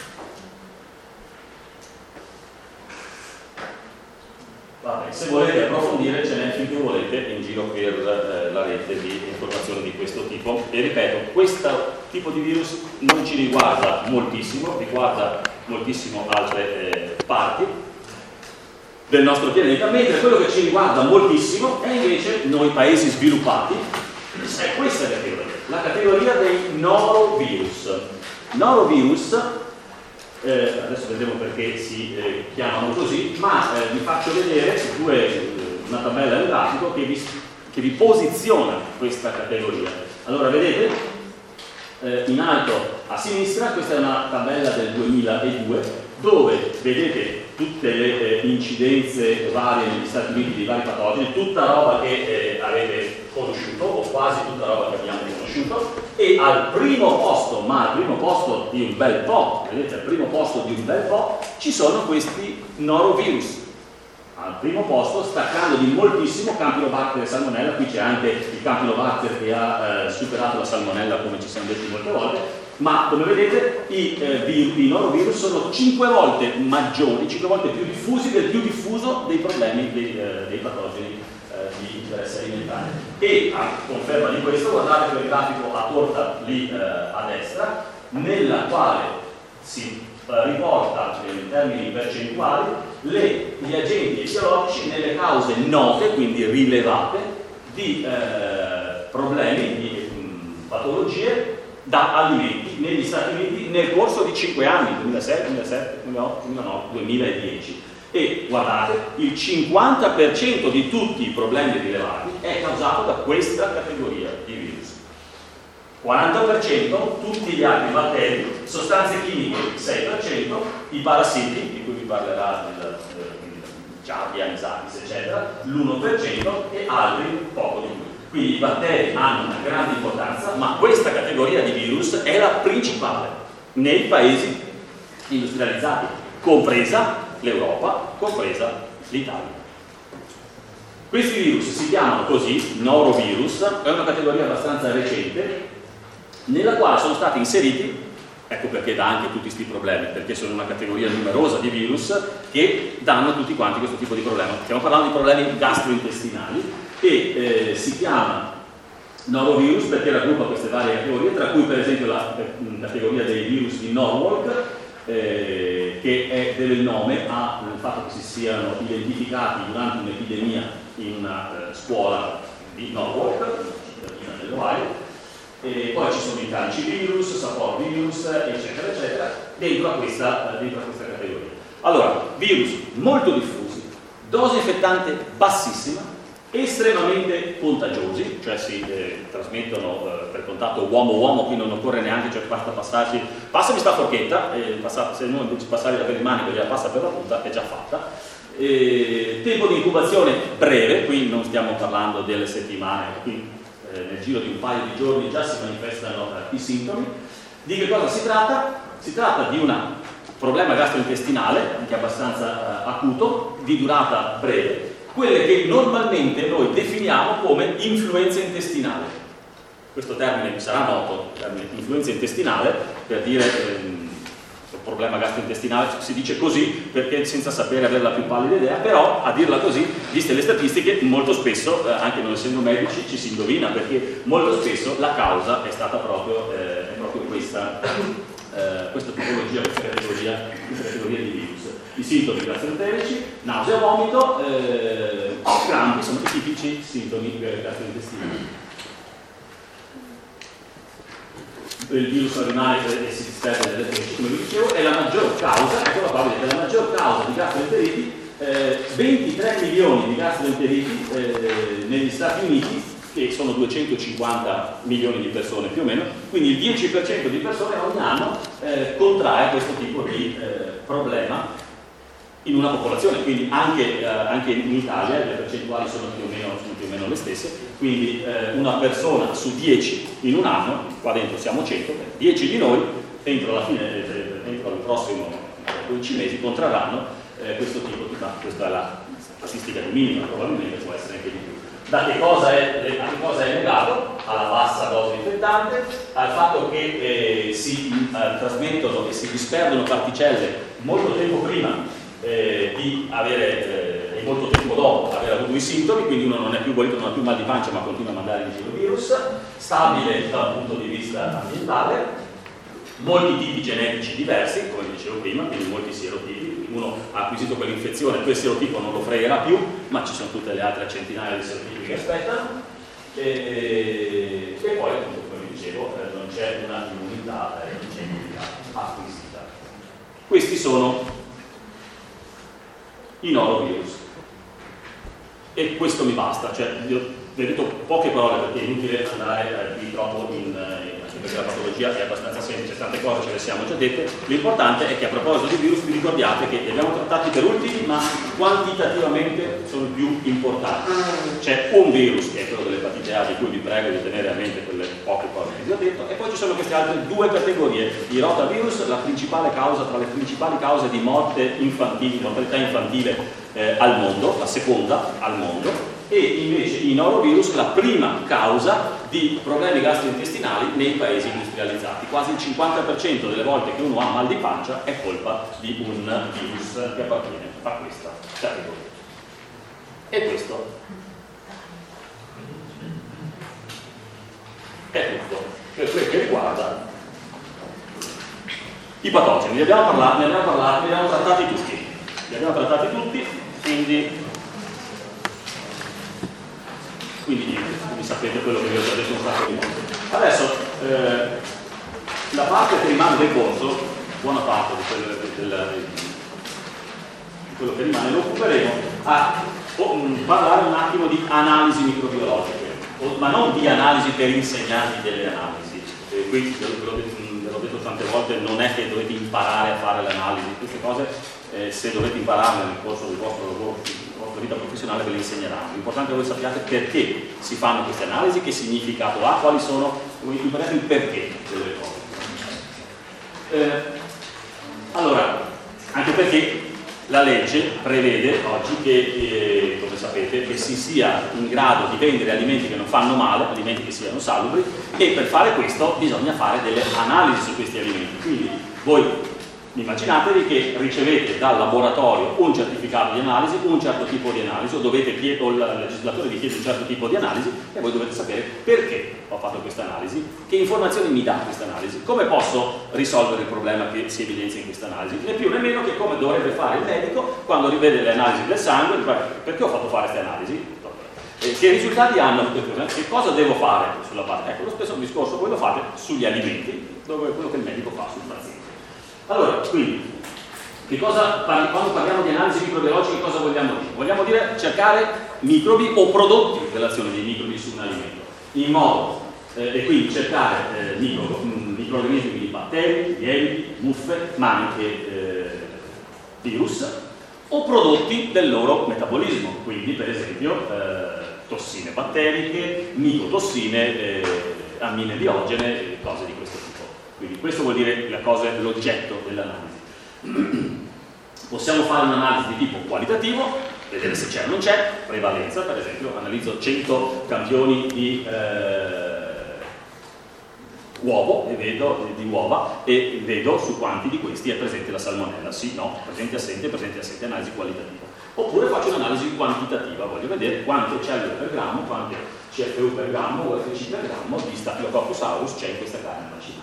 Vabbè, se volete approfondire ce n'è finché volete in giro per eh, la rete di informazioni di questo tipo, e ripeto, questo tipo di virus non ci riguarda moltissimo, riguarda moltissimo altre eh, parti del nostro pianeta, mentre quello che ci riguarda moltissimo è invece noi paesi sviluppati, è questa categoria, la categoria dei norovirus. Norovirus, eh, adesso vedremo perché si eh, chiamano così, ma eh, vi faccio vedere due, eh, una tabella del grafico che vi, che vi posiziona questa categoria. Allora vedete, eh, in alto a sinistra, questa è una tabella del duemiladue, dove vedete tutte le eh, incidenze varie negli Stati Uniti di vari patogeni, tutta roba che eh, avete conosciuto, o quasi tutta roba che abbiamo conosciuto, e al primo posto, ma al primo posto di un bel po', vedete, al primo posto di un bel po', ci sono questi norovirus. Al primo posto, staccando di moltissimo Campylobacter e Salmonella. Qui c'è anche il Campylobacter che ha eh, superato la Salmonella, come ci siamo detti molte volte, ma come vedete i, eh, i norovirus sono cinque volte maggiori, cinque volte più diffusi del più diffuso dei problemi dei, eh, dei patogeni eh, di interesse alimentare. E a conferma di questo, guardate quel grafico a torta lì eh, a destra, nella quale si eh, riporta in termini percentuali le, gli agenti etiologici nelle cause note, quindi rilevate, di eh, problemi, di mh, patologie da alimenti negli Stati Uniti nel corso di cinque anni, duemilasei, duemilasette, duemilaotto, duemilanove, duemiladieci. E guardate, il cinquanta per cento di tutti i problemi rilevati è causato da questa categoria di virus. quaranta per cento tutti gli altri batteri, sostanze chimiche sei per cento, i parassiti, di cui vi parlerà nel Giardi, Anisakis, eccetera, l'uno per cento e altri poco di più. Quindi i batteri hanno una grande importanza, ma questa categoria di virus è la principale nei paesi industrializzati, compresa l'Europa, compresa l'Italia. Questi virus si chiamano così, norovirus, è una categoria abbastanza recente, nella quale sono stati inseriti, ecco perché dà anche tutti questi problemi, perché sono una categoria numerosa di virus che danno a tutti quanti questo tipo di problema. Stiamo parlando di problemi gastrointestinali e eh, si chiama norovirus perché raggruppa queste varie categorie, tra cui per esempio la eh, categoria dei virus di Norwalk, eh, che è, deve il nome al fatto che si siano identificati durante un'epidemia in una eh, scuola di Norwalk, una cittadina dell'Ohio. E poi ci sono i calcivirus, saporvirus, eccetera, eccetera, dentro a questa, dentro a questa categoria. Allora, virus molto diffusi, dose infettante bassissima, estremamente contagiosi, cioè si eh, trasmettono eh, per contatto uomo-uomo, qui non occorre neanche, cioè basta passarci, passami sta forchetta, e passa, se non invece passare per il manico gliela passa per la punta, è già fatta. E, tempo di incubazione breve, qui non stiamo parlando delle settimane, qui nel giro di un paio di giorni già si manifestano eh, i sintomi. Di che cosa si tratta? Si tratta di un problema gastrointestinale, anche abbastanza eh, acuto, di durata breve, quelle che normalmente noi definiamo come influenza intestinale. Questo termine vi sarà noto, il termine influenza intestinale, per dire ehm, problema gastrointestinale si dice così perché senza sapere avere la più pallida idea, però a dirla così, viste le statistiche, molto spesso, eh, anche non essendo medici, ci si indovina perché molto spesso la causa è stata proprio, eh, è proprio questa, eh, questa tipologia, questa categoria, questa categoria di virus. I sintomi gastroenterici, nausea, vomito, eh, crampi sono i tipici sintomi gastrointestinali. Il virus rimane e si dispersa nelle feci, come vi dicevo, è la maggior causa, eccola qua, vedete, la maggior causa di gastroenteriti, eh, ventitré milioni di gastroenteriti eh, negli Stati Uniti, che sono duecentocinquanta milioni di persone più o meno, quindi il dieci per cento di persone ogni anno eh, contrae questo tipo di eh, problema in una popolazione, quindi anche, eh, anche in Italia le percentuali sono più o meno, sono più o meno le stesse, quindi eh, una persona su dieci in un anno, qua dentro siamo cento, dieci di noi entro la fine, eh, entro il prossimo dodici mesi contrarranno eh, questo tipo di, questa è la statistica di minima, probabilmente può essere anche di più. Da che cosa è, a che cosa è legato? Alla bassa dose infettante, al fatto che eh, si eh, trasmettono e si disperdono particelle molto tempo prima Eh, di avere, eh, molto tempo dopo aver avuto i sintomi, quindi uno non è più guarito, non ha più mal di pancia ma continua a mandare in giro il virus, stabile dal punto di vista ambientale, molti tipi genetici diversi, come dicevo prima, quindi molti serotipi, uno ha acquisito quell'infezione, quel serotipo non lo fregherà più, ma ci sono tutte le altre centinaia di serotipi che aspettano, e, e poi appunto, come vi dicevo, eh, non c'è una immunità, eh, non c'è immunità acquisita. Questi sono i norovirus e questo mi basta, cioè io vi ho detto poche parole perché è inutile andare qui troppo in, in perché la patologia è abbastanza semplice, tante cose ce le siamo già dette. L'importante è che a proposito di virus vi ricordiate che li abbiamo trattati per ultimi ma quantitativamente sono più importanti. C'è un virus che è quello dell'epatite A, di cui vi prego di tenere a mente quelle poche cose che vi ho detto, e poi ci sono queste altre due categorie. Il rotavirus, la principale causa, tra le principali cause di morte infantile, mortalità infantile eh, al mondo, la seconda al mondo, e invece i norovirus la prima causa di problemi gastrointestinali nei paesi industrializzati. Quasi il cinquanta per cento delle volte che uno ha mal di pancia è colpa di un virus che appartiene a questa categoria. E questo I patogeni, li abbiamo parlati, ne abbiamo parlati, li abbiamo trattati tutti. Li abbiamo trattati tutti, quindi, quindi niente, quindi sapete quello che vi ho già detto un sacco di volte. Adesso, eh, la parte che rimane del corso, buona parte di quello, del, di quello che rimane, lo occuperemo a oh, parlare un attimo di analisi microbiologiche, o, ma non di analisi per insegnanti delle analisi. Eh, qui ve l'ho detto, ve l'ho detto tante volte, non è che dovete imparare a fare l'analisi, queste cose eh, se dovete impararle nel corso del vostro lavoro, della vostra vita professionale ve le insegneranno. L'importante è che voi sappiate perché si fanno queste analisi, che significato ha, quali sono, imparate il perché delle cose. Eh, allora, anche perché la legge prevede oggi che, eh, come sapete, che si sia in grado di vendere alimenti che non fanno male, alimenti che siano salubri, e per fare questo bisogna fare delle analisi su questi alimenti. Quindi voi immaginatevi che ricevete dal laboratorio un certificato di analisi, un certo tipo di analisi, o, dovete chied- o il legislatore vi chiede un certo tipo di analisi, e voi dovete sapere perché ho fatto questa analisi, che informazioni mi dà questa analisi, come posso risolvere il problema che si evidenzia in questa analisi, né più né meno che come dovrebbe fare il medico quando rivede le analisi del sangue. Perché ho fatto fare queste analisi? Eh, che risultati hanno? Che cosa devo fare sulla base? Ecco, lo stesso discorso voi lo fate sugli alimenti, dove è quello che il medico fa sul paziente. Allora, quindi, che cosa, quando parliamo di analisi microbiologiche, cosa vogliamo dire? Vogliamo dire cercare microbi o prodotti in relazione dei microbi su un alimento, in modo, eh, e quindi cercare eh, micro, microorganismi di batteri, lieviti, muffe, ma anche eh, virus, o prodotti del loro metabolismo, quindi per esempio eh, tossine batteriche, micotossine, eh, ammine diogene, cose di questo tipo. Quindi questo vuol dire la cosa, l'oggetto dell'analisi. Possiamo fare un'analisi di tipo qualitativo, vedere se c'è o non c'è, prevalenza, per esempio, analizzo cento campioni di eh, uovo e vedo, di uova e vedo su quanti di questi è presente la salmonella, sì, no, presente, assente, presente, assente, analisi qualitativa. Oppure faccio un'analisi quantitativa, voglio vedere quante cellule per grammo, quante C F U per grammo, U F C per grammo di Staphylococcus aureus c'è in questa carne vaccinata.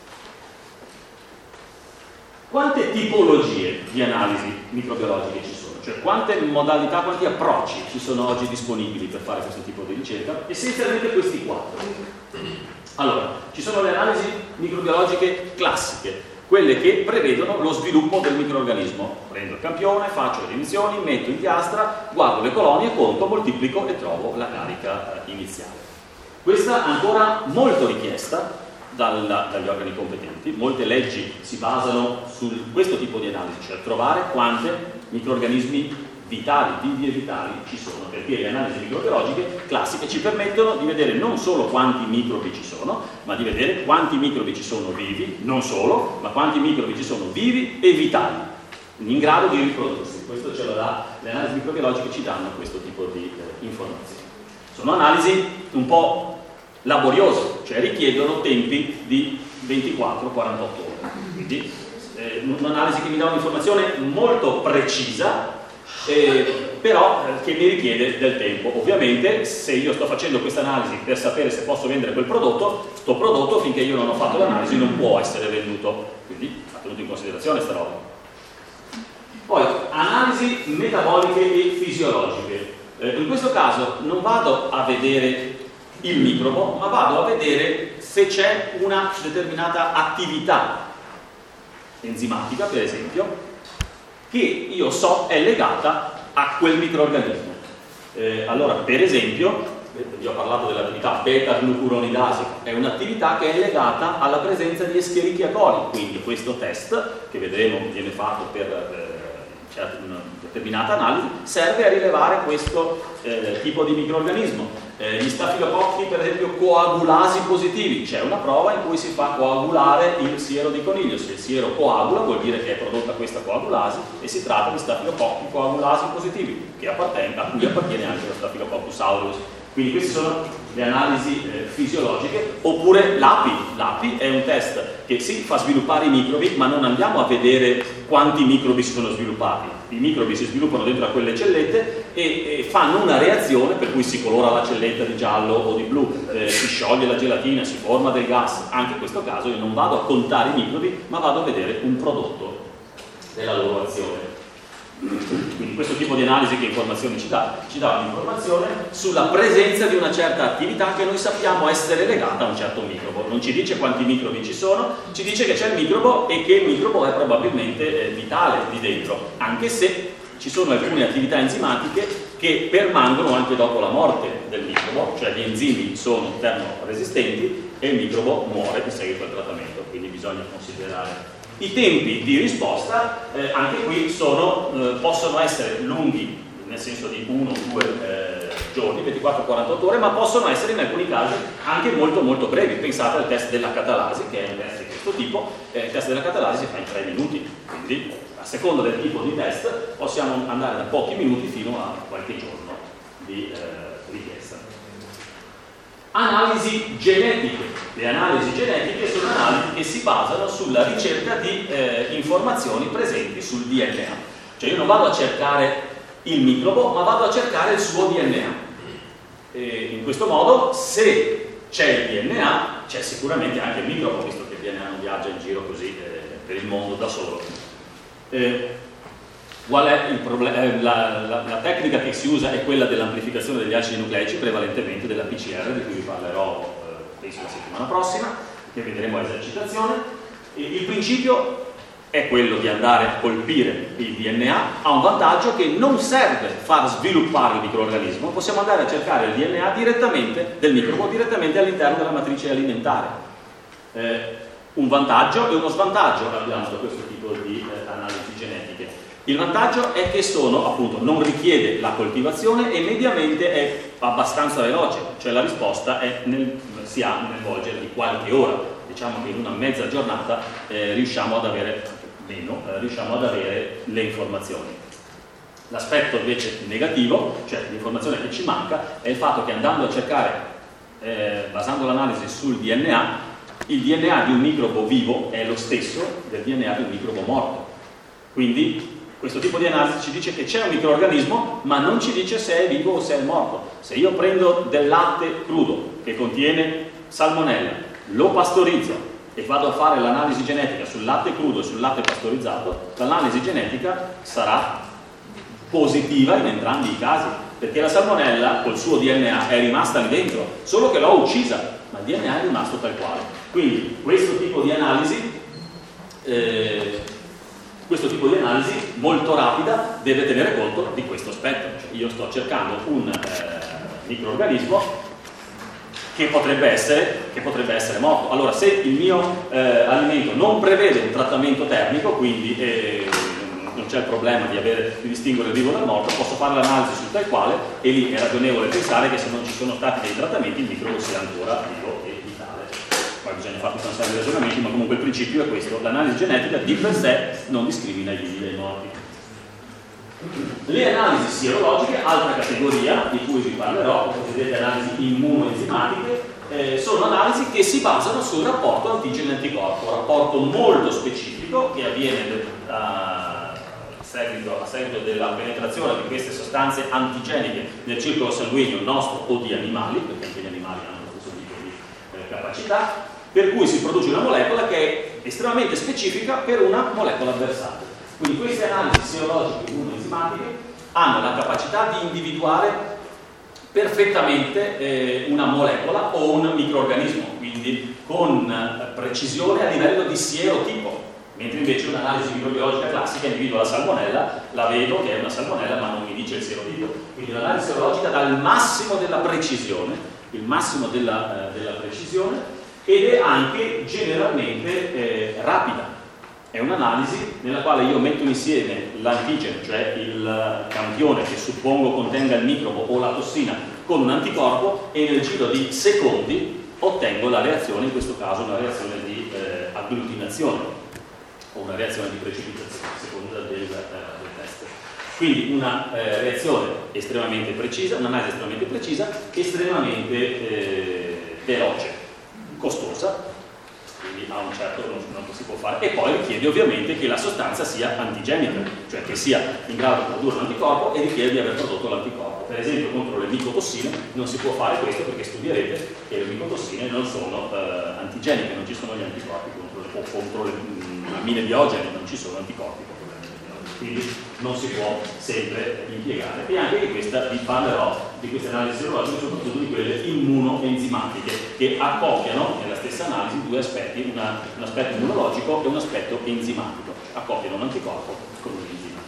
Quante tipologie di analisi microbiologiche ci sono? Cioè quante modalità, quanti approcci ci sono oggi disponibili per fare questo tipo di ricerca? Essenzialmente questi quattro. Allora, ci sono le analisi microbiologiche classiche, quelle che prevedono lo sviluppo del microorganismo. Prendo il campione, faccio le emissioni, metto in piastra, guardo le colonie, conto, moltiplico e trovo la carica iniziale. Questa è ancora molto richiesta Dalla, dagli organi competenti. Molte leggi si basano su questo tipo di analisi, cioè trovare quante microorganismi vitali, vivi e vitali ci sono, perché le analisi microbiologiche classiche ci permettono di vedere non solo quanti microbi ci sono, ma di vedere quanti microbi ci sono vivi, non solo, ma quanti microbi ci sono vivi e vitali, in grado di riprodursi. Questo ce lo dà, le analisi microbiologiche ci danno questo tipo di eh, informazioni. Sono analisi un po' laboriose, cioè richiedono tempi di ventiquattro quarantotto ore. Quindi eh, un'analisi che mi dà un'informazione molto precisa, eh, però eh, che mi richiede del tempo. Ovviamente se io sto facendo questa analisi per sapere se posso vendere quel prodotto, sto prodotto finché io non ho fatto l'analisi non può essere venduto, quindi ha tenuto in considerazione sta roba. Poi, analisi metaboliche e fisiologiche. Eh, in questo caso non vado a vedere il microbo, ma vado a vedere se c'è una determinata attività enzimatica, per esempio, che io so è legata a quel microorganismo. Eh, allora, per esempio, vi ho parlato dell'attività beta-glucuronidasi, è un'attività che è legata alla presenza di Escherichia coli, quindi questo test, che vedremo viene fatto per eh, una determinata analisi, serve a rilevare questo eh, tipo di microorganismo. Eh, gli stafilococchi, per esempio, coagulasi positivi, c'è una prova in cui si fa coagulare il siero di coniglio. Se il siero coagula vuol dire che è prodotta questa coagulasi e si tratta di stafilococchi coagulasi positivi, che appartiene, a cui appartiene anche lo Staphylococcus aureus. Quindi queste sono le analisi eh, fisiologiche. Oppure l'A P I. L'A P I è un test che sì, fa sviluppare i microbi, ma non andiamo a vedere quanti microbi si sono sviluppati. I microbi si sviluppano dentro a quelle cellette e, e fanno una reazione per cui si colora la celletta di giallo o di blu, eh, si scioglie la gelatina, si forma del gas. Anche in questo caso io non vado a contare i microbi, ma vado a vedere un prodotto della loro azione. Quindi questo tipo di analisi che informazioni ci dà? Ci dà un'informazione sulla presenza di una certa attività che noi sappiamo essere legata a un certo microbo. Non ci dice quanti microbi ci sono, ci dice che c'è il microbo e che il microbo è probabilmente eh, vitale lì dentro, anche se ci sono alcune attività enzimatiche che permangono anche dopo la morte del microbo, cioè gli enzimi sono termoresistenti e il microbo muore in seguito al trattamento, quindi bisogna considerare. I tempi di risposta, eh, anche qui, sono, eh, possono essere lunghi, nel senso di uno o due eh, giorni, ventiquattro quarantotto ore, ma possono essere in alcuni casi anche molto molto brevi. Pensate al test della catalasi, che è un test di questo tipo. Eh, il test della catalasi si fa in tre minuti, quindi a seconda del tipo di test possiamo andare da pochi minuti fino a qualche giorno di eh, richiesta. Analisi genetiche. Le analisi genetiche sono analisi che si basano sulla ricerca di eh, informazioni presenti sul D N A. Cioè io non vado a cercare il microbo, ma vado a cercare il suo D N A. E in questo modo, se c'è il D N A, c'è sicuramente anche il microbo, visto che il D N A non viaggia in giro così eh, per il mondo da solo. Eh, Qual è il problema? Eh, la, la, la tecnica che si usa è quella dell'amplificazione degli acidi nucleici, prevalentemente della P C R, di cui vi parlerò eh, penso la settimana prossima, che vedremo a esercitazione. E il principio è quello di andare a colpire il D N A. Ha un vantaggio che non serve far sviluppare il microorganismo, possiamo andare a cercare il D N A direttamente del microbo, direttamente all'interno della matrice alimentare. Eh, un vantaggio e uno svantaggio abbiamo da questo tipo di eh, analisi genetiche. Il vantaggio è che sono, appunto, non richiede la coltivazione e mediamente è abbastanza veloce, cioè la risposta è nel, si ha nel volgere di qualche ora. Diciamo che in una mezza giornata eh, riusciamo ad avere, meno, eh, riusciamo ad avere le informazioni. L'aspetto invece negativo, cioè l'informazione che ci manca, è il fatto che andando a cercare, eh, basando l'analisi sul D N A, il D N A di un microbo vivo è lo stesso del D N A di un microbo morto. Quindi questo tipo di analisi ci dice che c'è un microorganismo, ma non ci dice se è vivo o se è morto. Se io prendo del latte crudo che contiene salmonella, lo pastorizzo e vado a fare l'analisi genetica sul latte crudo e sul latte pastorizzato, l'analisi genetica sarà positiva in entrambi i casi, perché la salmonella col suo D N A è rimasta lì dentro, solo che l'ho uccisa, ma il D N A è rimasto tal quale. Quindi questo tipo di analisi eh, Questo tipo di analisi molto rapida deve tenere conto di questo aspetto. Cioè, io sto cercando un eh, microorganismo che potrebbe essere, che potrebbe essere morto. Allora, se il mio eh, alimento non prevede un trattamento termico, quindi eh, non c'è il problema di, avere, di distinguere il vivo dal morto, posso fare l'analisi su tal quale e lì è ragionevole pensare che se non ci sono stati dei trattamenti il microbo sia ancora vivo e vitale. Poi bisogna fare tutta una serie di ragionamenti, ma comunque il principio è questo: l'analisi genetica di per sé non discrimina i vivi dai morti. Le analisi sierologiche, altra categoria di cui vi parlerò, le cosiddette analisi immunoenzimatiche, eh, sono analisi che si basano sul rapporto antigene-anticorpo, un rapporto molto specifico che avviene uh, a, seguito, a seguito della penetrazione di queste sostanze antigeniche nel circolo sanguigno nostro o di animali, perché anche gli animali hanno lo stesso tipo di eh, capacità, per cui si produce una molecola che è estremamente specifica per una molecola avversaria. Quindi queste analisi sierologiche immunoenzimatiche hanno la capacità di individuare perfettamente eh, una molecola o un microorganismo, quindi con eh, precisione a livello di sierotipo, mentre invece un'analisi microbiologica classica individua la salmonella, la vedo che è una salmonella ma non mi dice il sierotipo. Quindi l'analisi sierologica dà il massimo della precisione, il massimo della, eh, della precisione ed è anche generalmente eh, rapida. È un'analisi nella quale io metto insieme l'antigene, cioè il campione che suppongo contenga il microbo o la tossina, con un anticorpo e nel giro di secondi ottengo la reazione, in questo caso una reazione di eh, agglutinazione o una reazione di precipitazione, a seconda del, eh, del test. Quindi una eh, reazione estremamente precisa, un'analisi estremamente precisa, estremamente eh, veloce, costosa, quindi a un certo non, non si può fare, e poi richiede ovviamente che la sostanza sia antigenica, cioè che sia in grado di produrre un anticorpo e richiede di aver prodotto l'anticorpo. Per esempio contro le micotossine non si può fare questo perché studierete che le micotossine non sono eh, antigeniche, non ci sono gli anticorpi contro le, o contro le amine biogene, non ci sono anticorpi contro le amine biogene, quindi non si può sempre impiegare. E anche di questa vi parlerò, di queste analisi serologiche, soprattutto di quelle immunoenzimatiche, che accoppiano nella stessa analisi due aspetti, una, un aspetto immunologico e un aspetto enzimatico, accoppiano un anticorpo con un enzima.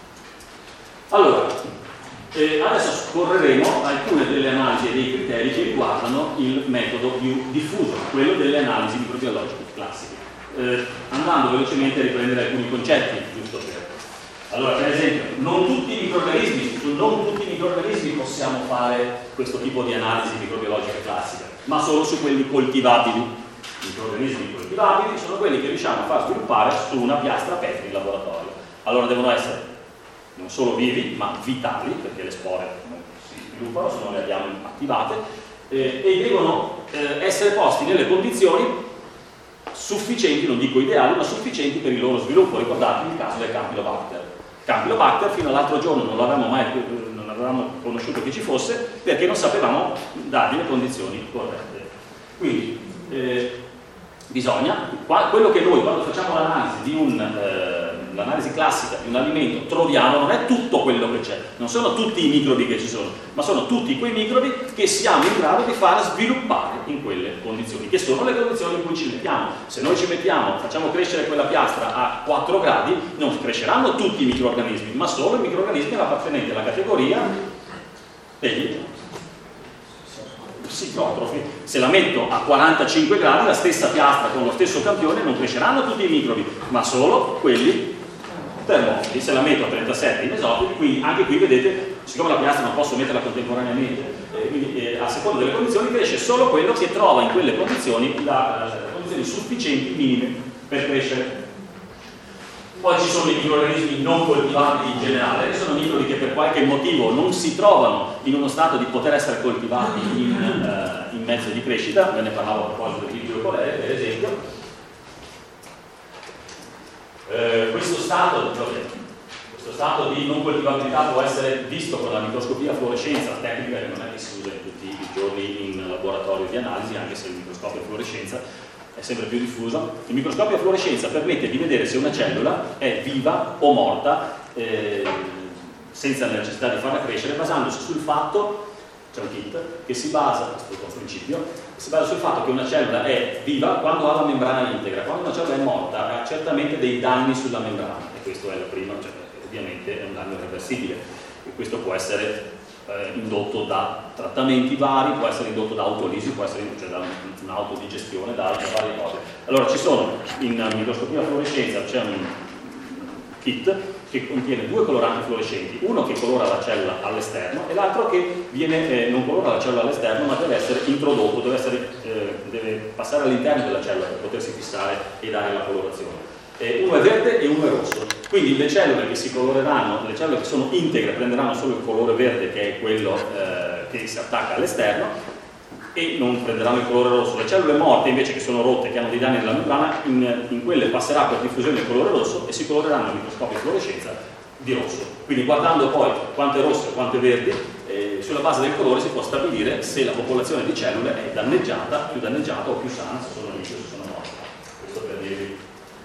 Allora, eh, adesso scorreremo alcune delle analisi e dei criteri che riguardano il metodo più diffuso, quello delle analisi microbiologiche classiche, eh, andando velocemente a riprendere alcuni concetti, giusto per... Allora, per esempio, non tutti i microrganismi, su non tutti i microrganismi possiamo fare questo tipo di analisi microbiologica classica, ma solo su quelli coltivabili. I microrganismi coltivabili sono quelli che riusciamo a far sviluppare su una piastra Petri in laboratorio. Allora devono essere non solo vivi, ma vitali, perché le spore non si sviluppano se non le abbiamo attivate, eh, e devono eh, essere posti nelle condizioni sufficienti, non dico ideali, ma sufficienti per il loro sviluppo. Ricordatevi il caso del Campylobacter. Campylobacter fino all'altro giorno non l'avevamo mai non avevamo conosciuto che ci fosse perché non sapevamo dargli le condizioni corrette. Quindi eh, bisogna, qua, quello che noi quando facciamo l'analisi di un eh, l'analisi classica di un alimento troviamo non è tutto quello che c'è, non sono tutti i microbi che ci sono, ma sono tutti quei microbi che siamo in grado di far sviluppare in quelle condizioni, che sono le condizioni in cui ci mettiamo. Se noi ci mettiamo, facciamo crescere quella piastra a quattro gradi, non cresceranno tutti i microrganismi, ma solo i microrganismi appartenenti alla categoria degli psicotrofi. Se la metto a quarantacinque gradi, la stessa piastra con lo stesso campione, non cresceranno tutti i microbi, ma solo quelli termofili. Se la metto a trentasette i mesofili, quindi anche qui vedete, siccome la piastra non posso metterla contemporaneamente, eh, quindi eh, a seconda delle condizioni cresce solo quello che trova in quelle condizioni la, le condizioni sufficienti, minime, per crescere. Poi ci sono i microrganismi non coltivabili in generale, che sono microbi che per qualche motivo non si trovano in uno stato di poter essere coltivati in, uh, in mezzo di crescita. Ve ne parlavo a proposito del liquido colere, per esempio. Eh, questo, stato, questo stato di non coltivabilità può essere visto con la microscopia a fluorescenza, tecnica che non è che si usa in tutti i giorni in laboratorio di analisi, anche se il microscopio a fluorescenza è sempre più diffuso. Il microscopio a fluorescenza permette di vedere se una cellula è viva o morta eh, senza la necessità di farla crescere, basandosi sul fatto, c'è un kit che si basa, questo è il principio, si basa sul fatto che una cellula è viva quando ha la membrana integra. Quando una cellula è morta ha certamente dei danni sulla membrana, e questo è la prima, cioè, ovviamente è un danno irreversibile, e questo può essere Eh, indotto da trattamenti vari, può essere indotto da autolisi, può essere cioè, da un'autodigestione, da altre varie cose. Allora ci sono in microscopia a fluorescenza c'è un kit che contiene due coloranti fluorescenti, uno che colora la cellula all'esterno e l'altro che viene, eh, non colora la cellula all'esterno, ma deve essere introdotto, deve, essere, eh, deve passare all'interno della cellula per potersi fissare e dare la colorazione. Eh, uno è verde e uno è rosso, quindi le cellule che si coloreranno, le cellule che sono integre prenderanno solo il colore verde, che è quello eh, che si attacca all'esterno, e non prenderanno il colore rosso. Le cellule morte invece, che sono rotte, che hanno dei danni nella membrana, in, in quelle passerà per diffusione il colore rosso e si coloreranno al microscopio a fluorescenza di rosso. Quindi guardando poi quanto è rosso e quanto è verde, eh, sulla base del colore si può stabilire se la popolazione di cellule è danneggiata, più danneggiata o più sana, se sono vive o se sono morte. Questo per dirvi.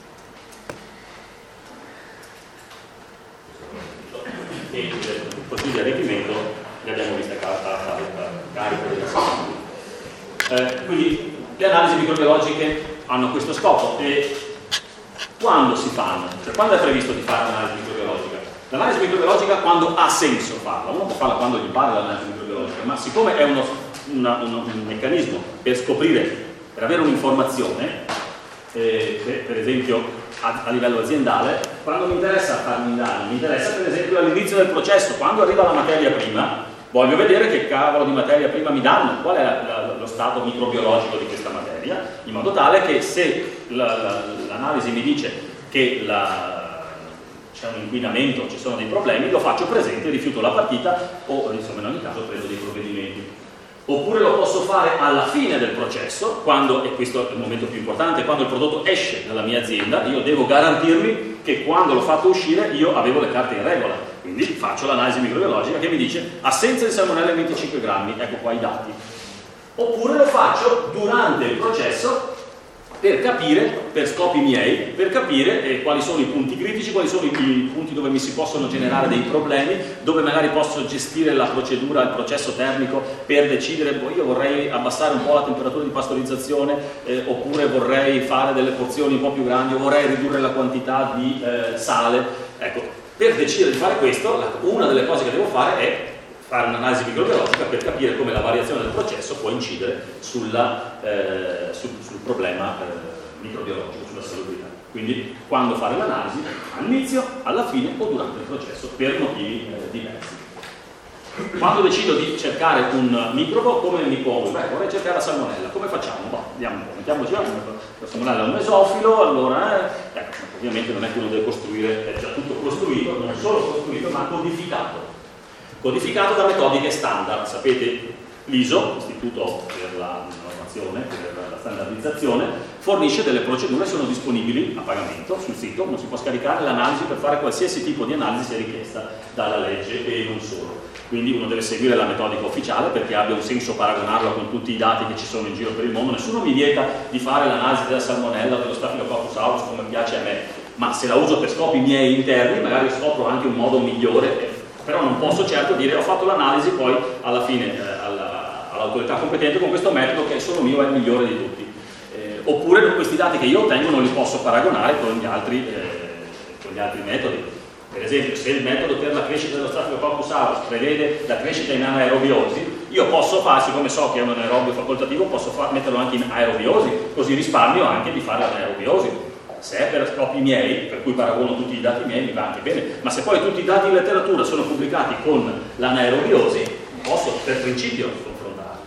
E i profili di arricchimento li abbiamo visti a carico della salute. Eh, quindi le analisi microbiologiche hanno questo scopo. E quando si fanno? Cioè, quando è previsto di fare l'analisi microbiologica? L'analisi microbiologica quando ha senso farla, uno può farla quando gli pare l'analisi microbiologica, ma siccome è uno, una, uno, un meccanismo per scoprire, per avere un'informazione, eh, per, per esempio a, a livello aziendale, quando mi interessa farmi danni, mi interessa per esempio all'inizio del processo, quando arriva la materia prima, voglio vedere che cavolo di materia prima mi danno, qual è la, la, lo stato microbiologico di questa materia, in modo tale che se l'analisi la, la, mi dice che c'è un inquinamento, ci sono dei problemi, lo faccio presente, rifiuto la partita o insomma in ogni caso prendo dei provvedimenti. Oppure lo posso fare alla fine del processo, quando, e questo è il momento più importante, quando il prodotto esce dalla mia azienda, io devo garantirmi che quando l'ho fatto uscire io avevo le carte in regola. Quindi faccio l'analisi microbiologica che mi dice assenza di salmonella in venticinque grammi, ecco qua i dati. Oppure lo faccio durante il processo per capire, per scopi miei, per capire eh, quali sono i punti critici, quali sono i, i punti dove mi si possono generare dei problemi, dove magari posso gestire la procedura, il processo termico per decidere, boh, io vorrei abbassare un po' la temperatura di pastorizzazione, eh, oppure vorrei fare delle porzioni un po' più grandi, o vorrei ridurre la quantità di eh, sale. Ecco, per decidere di fare questo, la, una delle cose che devo fare è fare un'analisi microbiologica per capire come la variazione del processo può incidere sulla, eh, sul, sul problema eh, microbiologico, sulla salubrità. Quindi quando fare l'analisi, all'inizio, alla fine o durante il processo, per motivi eh, diversi. Quando decido di cercare un microbo, come mi pongo? Beh, vorrei cercare la salmonella, come facciamo? Boh, andiamo un po', mettiamoci, la salmonella è un mesofilo, allora, eh, ecco, ovviamente non è che uno deve costruire, è già tutto costruito, non solo costruito, ma codificato. Codificato da metodiche standard. Sapete, l'I S O, Istituto per la Normazione, per la Standardizzazione, fornisce delle procedure, sono disponibili a pagamento sul sito, uno si può scaricare l'analisi per fare qualsiasi tipo di analisi sia richiesta dalla legge e non solo. Quindi uno deve seguire la metodica ufficiale perché abbia un senso paragonarlo con tutti i dati che ci sono in giro per il mondo. Nessuno mi vieta di fare l'analisi della salmonella o dello Staphylococcus aureus come piace a me, ma se la uso per scopi miei interni magari scopro anche un modo migliore. Però non posso certo dire ho fatto l'analisi, poi alla fine eh, alla, all'autorità competente con questo metodo che solo mio è il migliore di tutti. Eh, oppure questi dati che io ottengo non li posso paragonare con gli altri, eh, con gli altri metodi. Per esempio, se il metodo per la crescita dello Staphylococcus aureus prevede la crescita in anaerobiosi, io posso fare, siccome so che è un anaerobio facoltativo, posso far, metterlo anche in aerobiosi, così risparmio anche di fare l'anaerobiosi. Se è per scopi miei, per cui paragono tutti i dati miei, mi va anche bene, ma se poi tutti i dati in letteratura sono pubblicati con l'anaerobiosi, posso per principio confrontarli.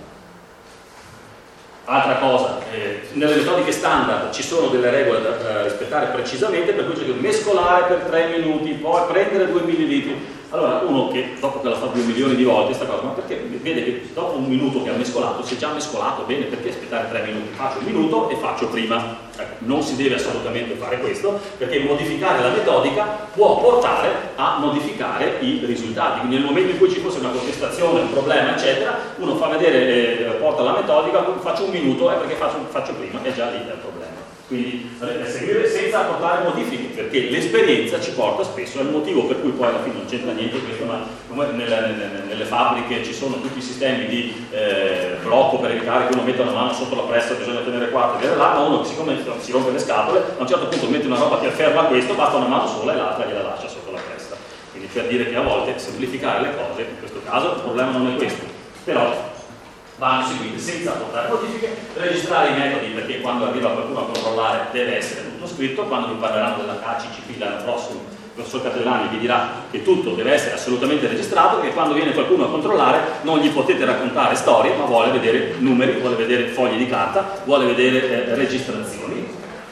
Altra cosa, eh, nelle metodiche standard ci sono delle regole da, da rispettare precisamente, per cui c'è che mescolare per tre minuti, poi prendere due millilitri. Allora, uno che dopo che l'ha fatto due milioni di volte questa cosa, ma perché vede che dopo un minuto che ha mescolato, si è già mescolato bene, perché aspettare tre minuti? Faccio un minuto e faccio prima. Ecco, non si deve assolutamente fare questo, perché modificare la metodica può portare a modificare i risultati. Quindi nel momento in cui ci fosse una contestazione, un problema, eccetera, uno fa vedere, eh, porta la metodica, faccio un minuto, è perché faccio, faccio prima, è già lì il problema. Quindi seguire senza apportare modifiche, perché l'esperienza ci porta spesso, è il motivo per cui poi alla fine non c'entra niente questo, ma come nelle, nelle, nelle fabbriche ci sono tutti i sistemi di eh, blocco per evitare che uno metta una mano sotto la pressa, bisogna tenere qua, tenere là, ma uno siccome si rompe le scatole, a un certo punto mette una roba che afferma questo, basta una mano sola e l'altra gliela lascia sotto la pressa. Quindi per dire che a volte semplificare le cose, in questo caso il problema non è questo, però vanno seguiti senza apportare modifiche, registrare i metodi, perché quando arriva qualcuno a controllare deve essere tutto scritto. Quando vi parleranno della C A C I C P l'anno prossimo, il professor Catellani vi dirà che tutto deve essere assolutamente registrato, che quando viene qualcuno a controllare non gli potete raccontare storie, ma vuole vedere numeri, vuole vedere fogli di carta, vuole vedere eh, registrazioni.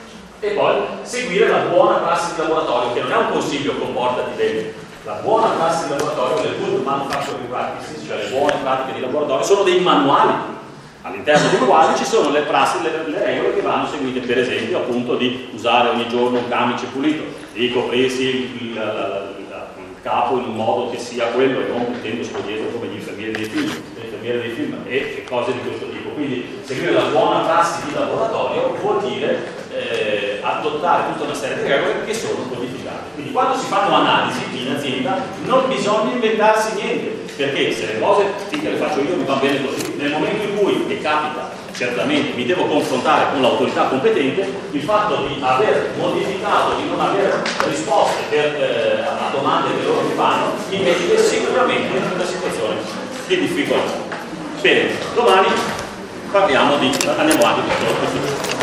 E poi seguire la buona prassi di laboratorio, che non è un consiglio comportati bene. La buona prassi di laboratorio, le good manufacturing practices, cioè le buone pratiche di laboratorio, sono dei manuali all'interno dei quali ci sono le prassi, le, le regole che vanno seguite, per esempio appunto di usare ogni giorno un camice pulito, di coprirsi il, il, il, il capo in un modo che sia quello e non mettendosi dietro come gli infermieri dei film, le infermiere dei film e cose di questo tipo. Quindi seguire la buona prassi di laboratorio vuol dire eh, adottare tutta una serie di regole che sono codificate. Quindi quando si fanno analisi in azienda non bisogna inventarsi niente, perché se le cose finché le faccio io mi va bene così. Nel momento in cui, che capita certamente, mi devo confrontare con l'autorità competente, il fatto di aver modificato, di non aver risposte per, eh, a domande che loro mi fanno, mi mette sicuramente in una situazione di difficoltà. Bene, domani parliamo di, andiamo avanti con questo.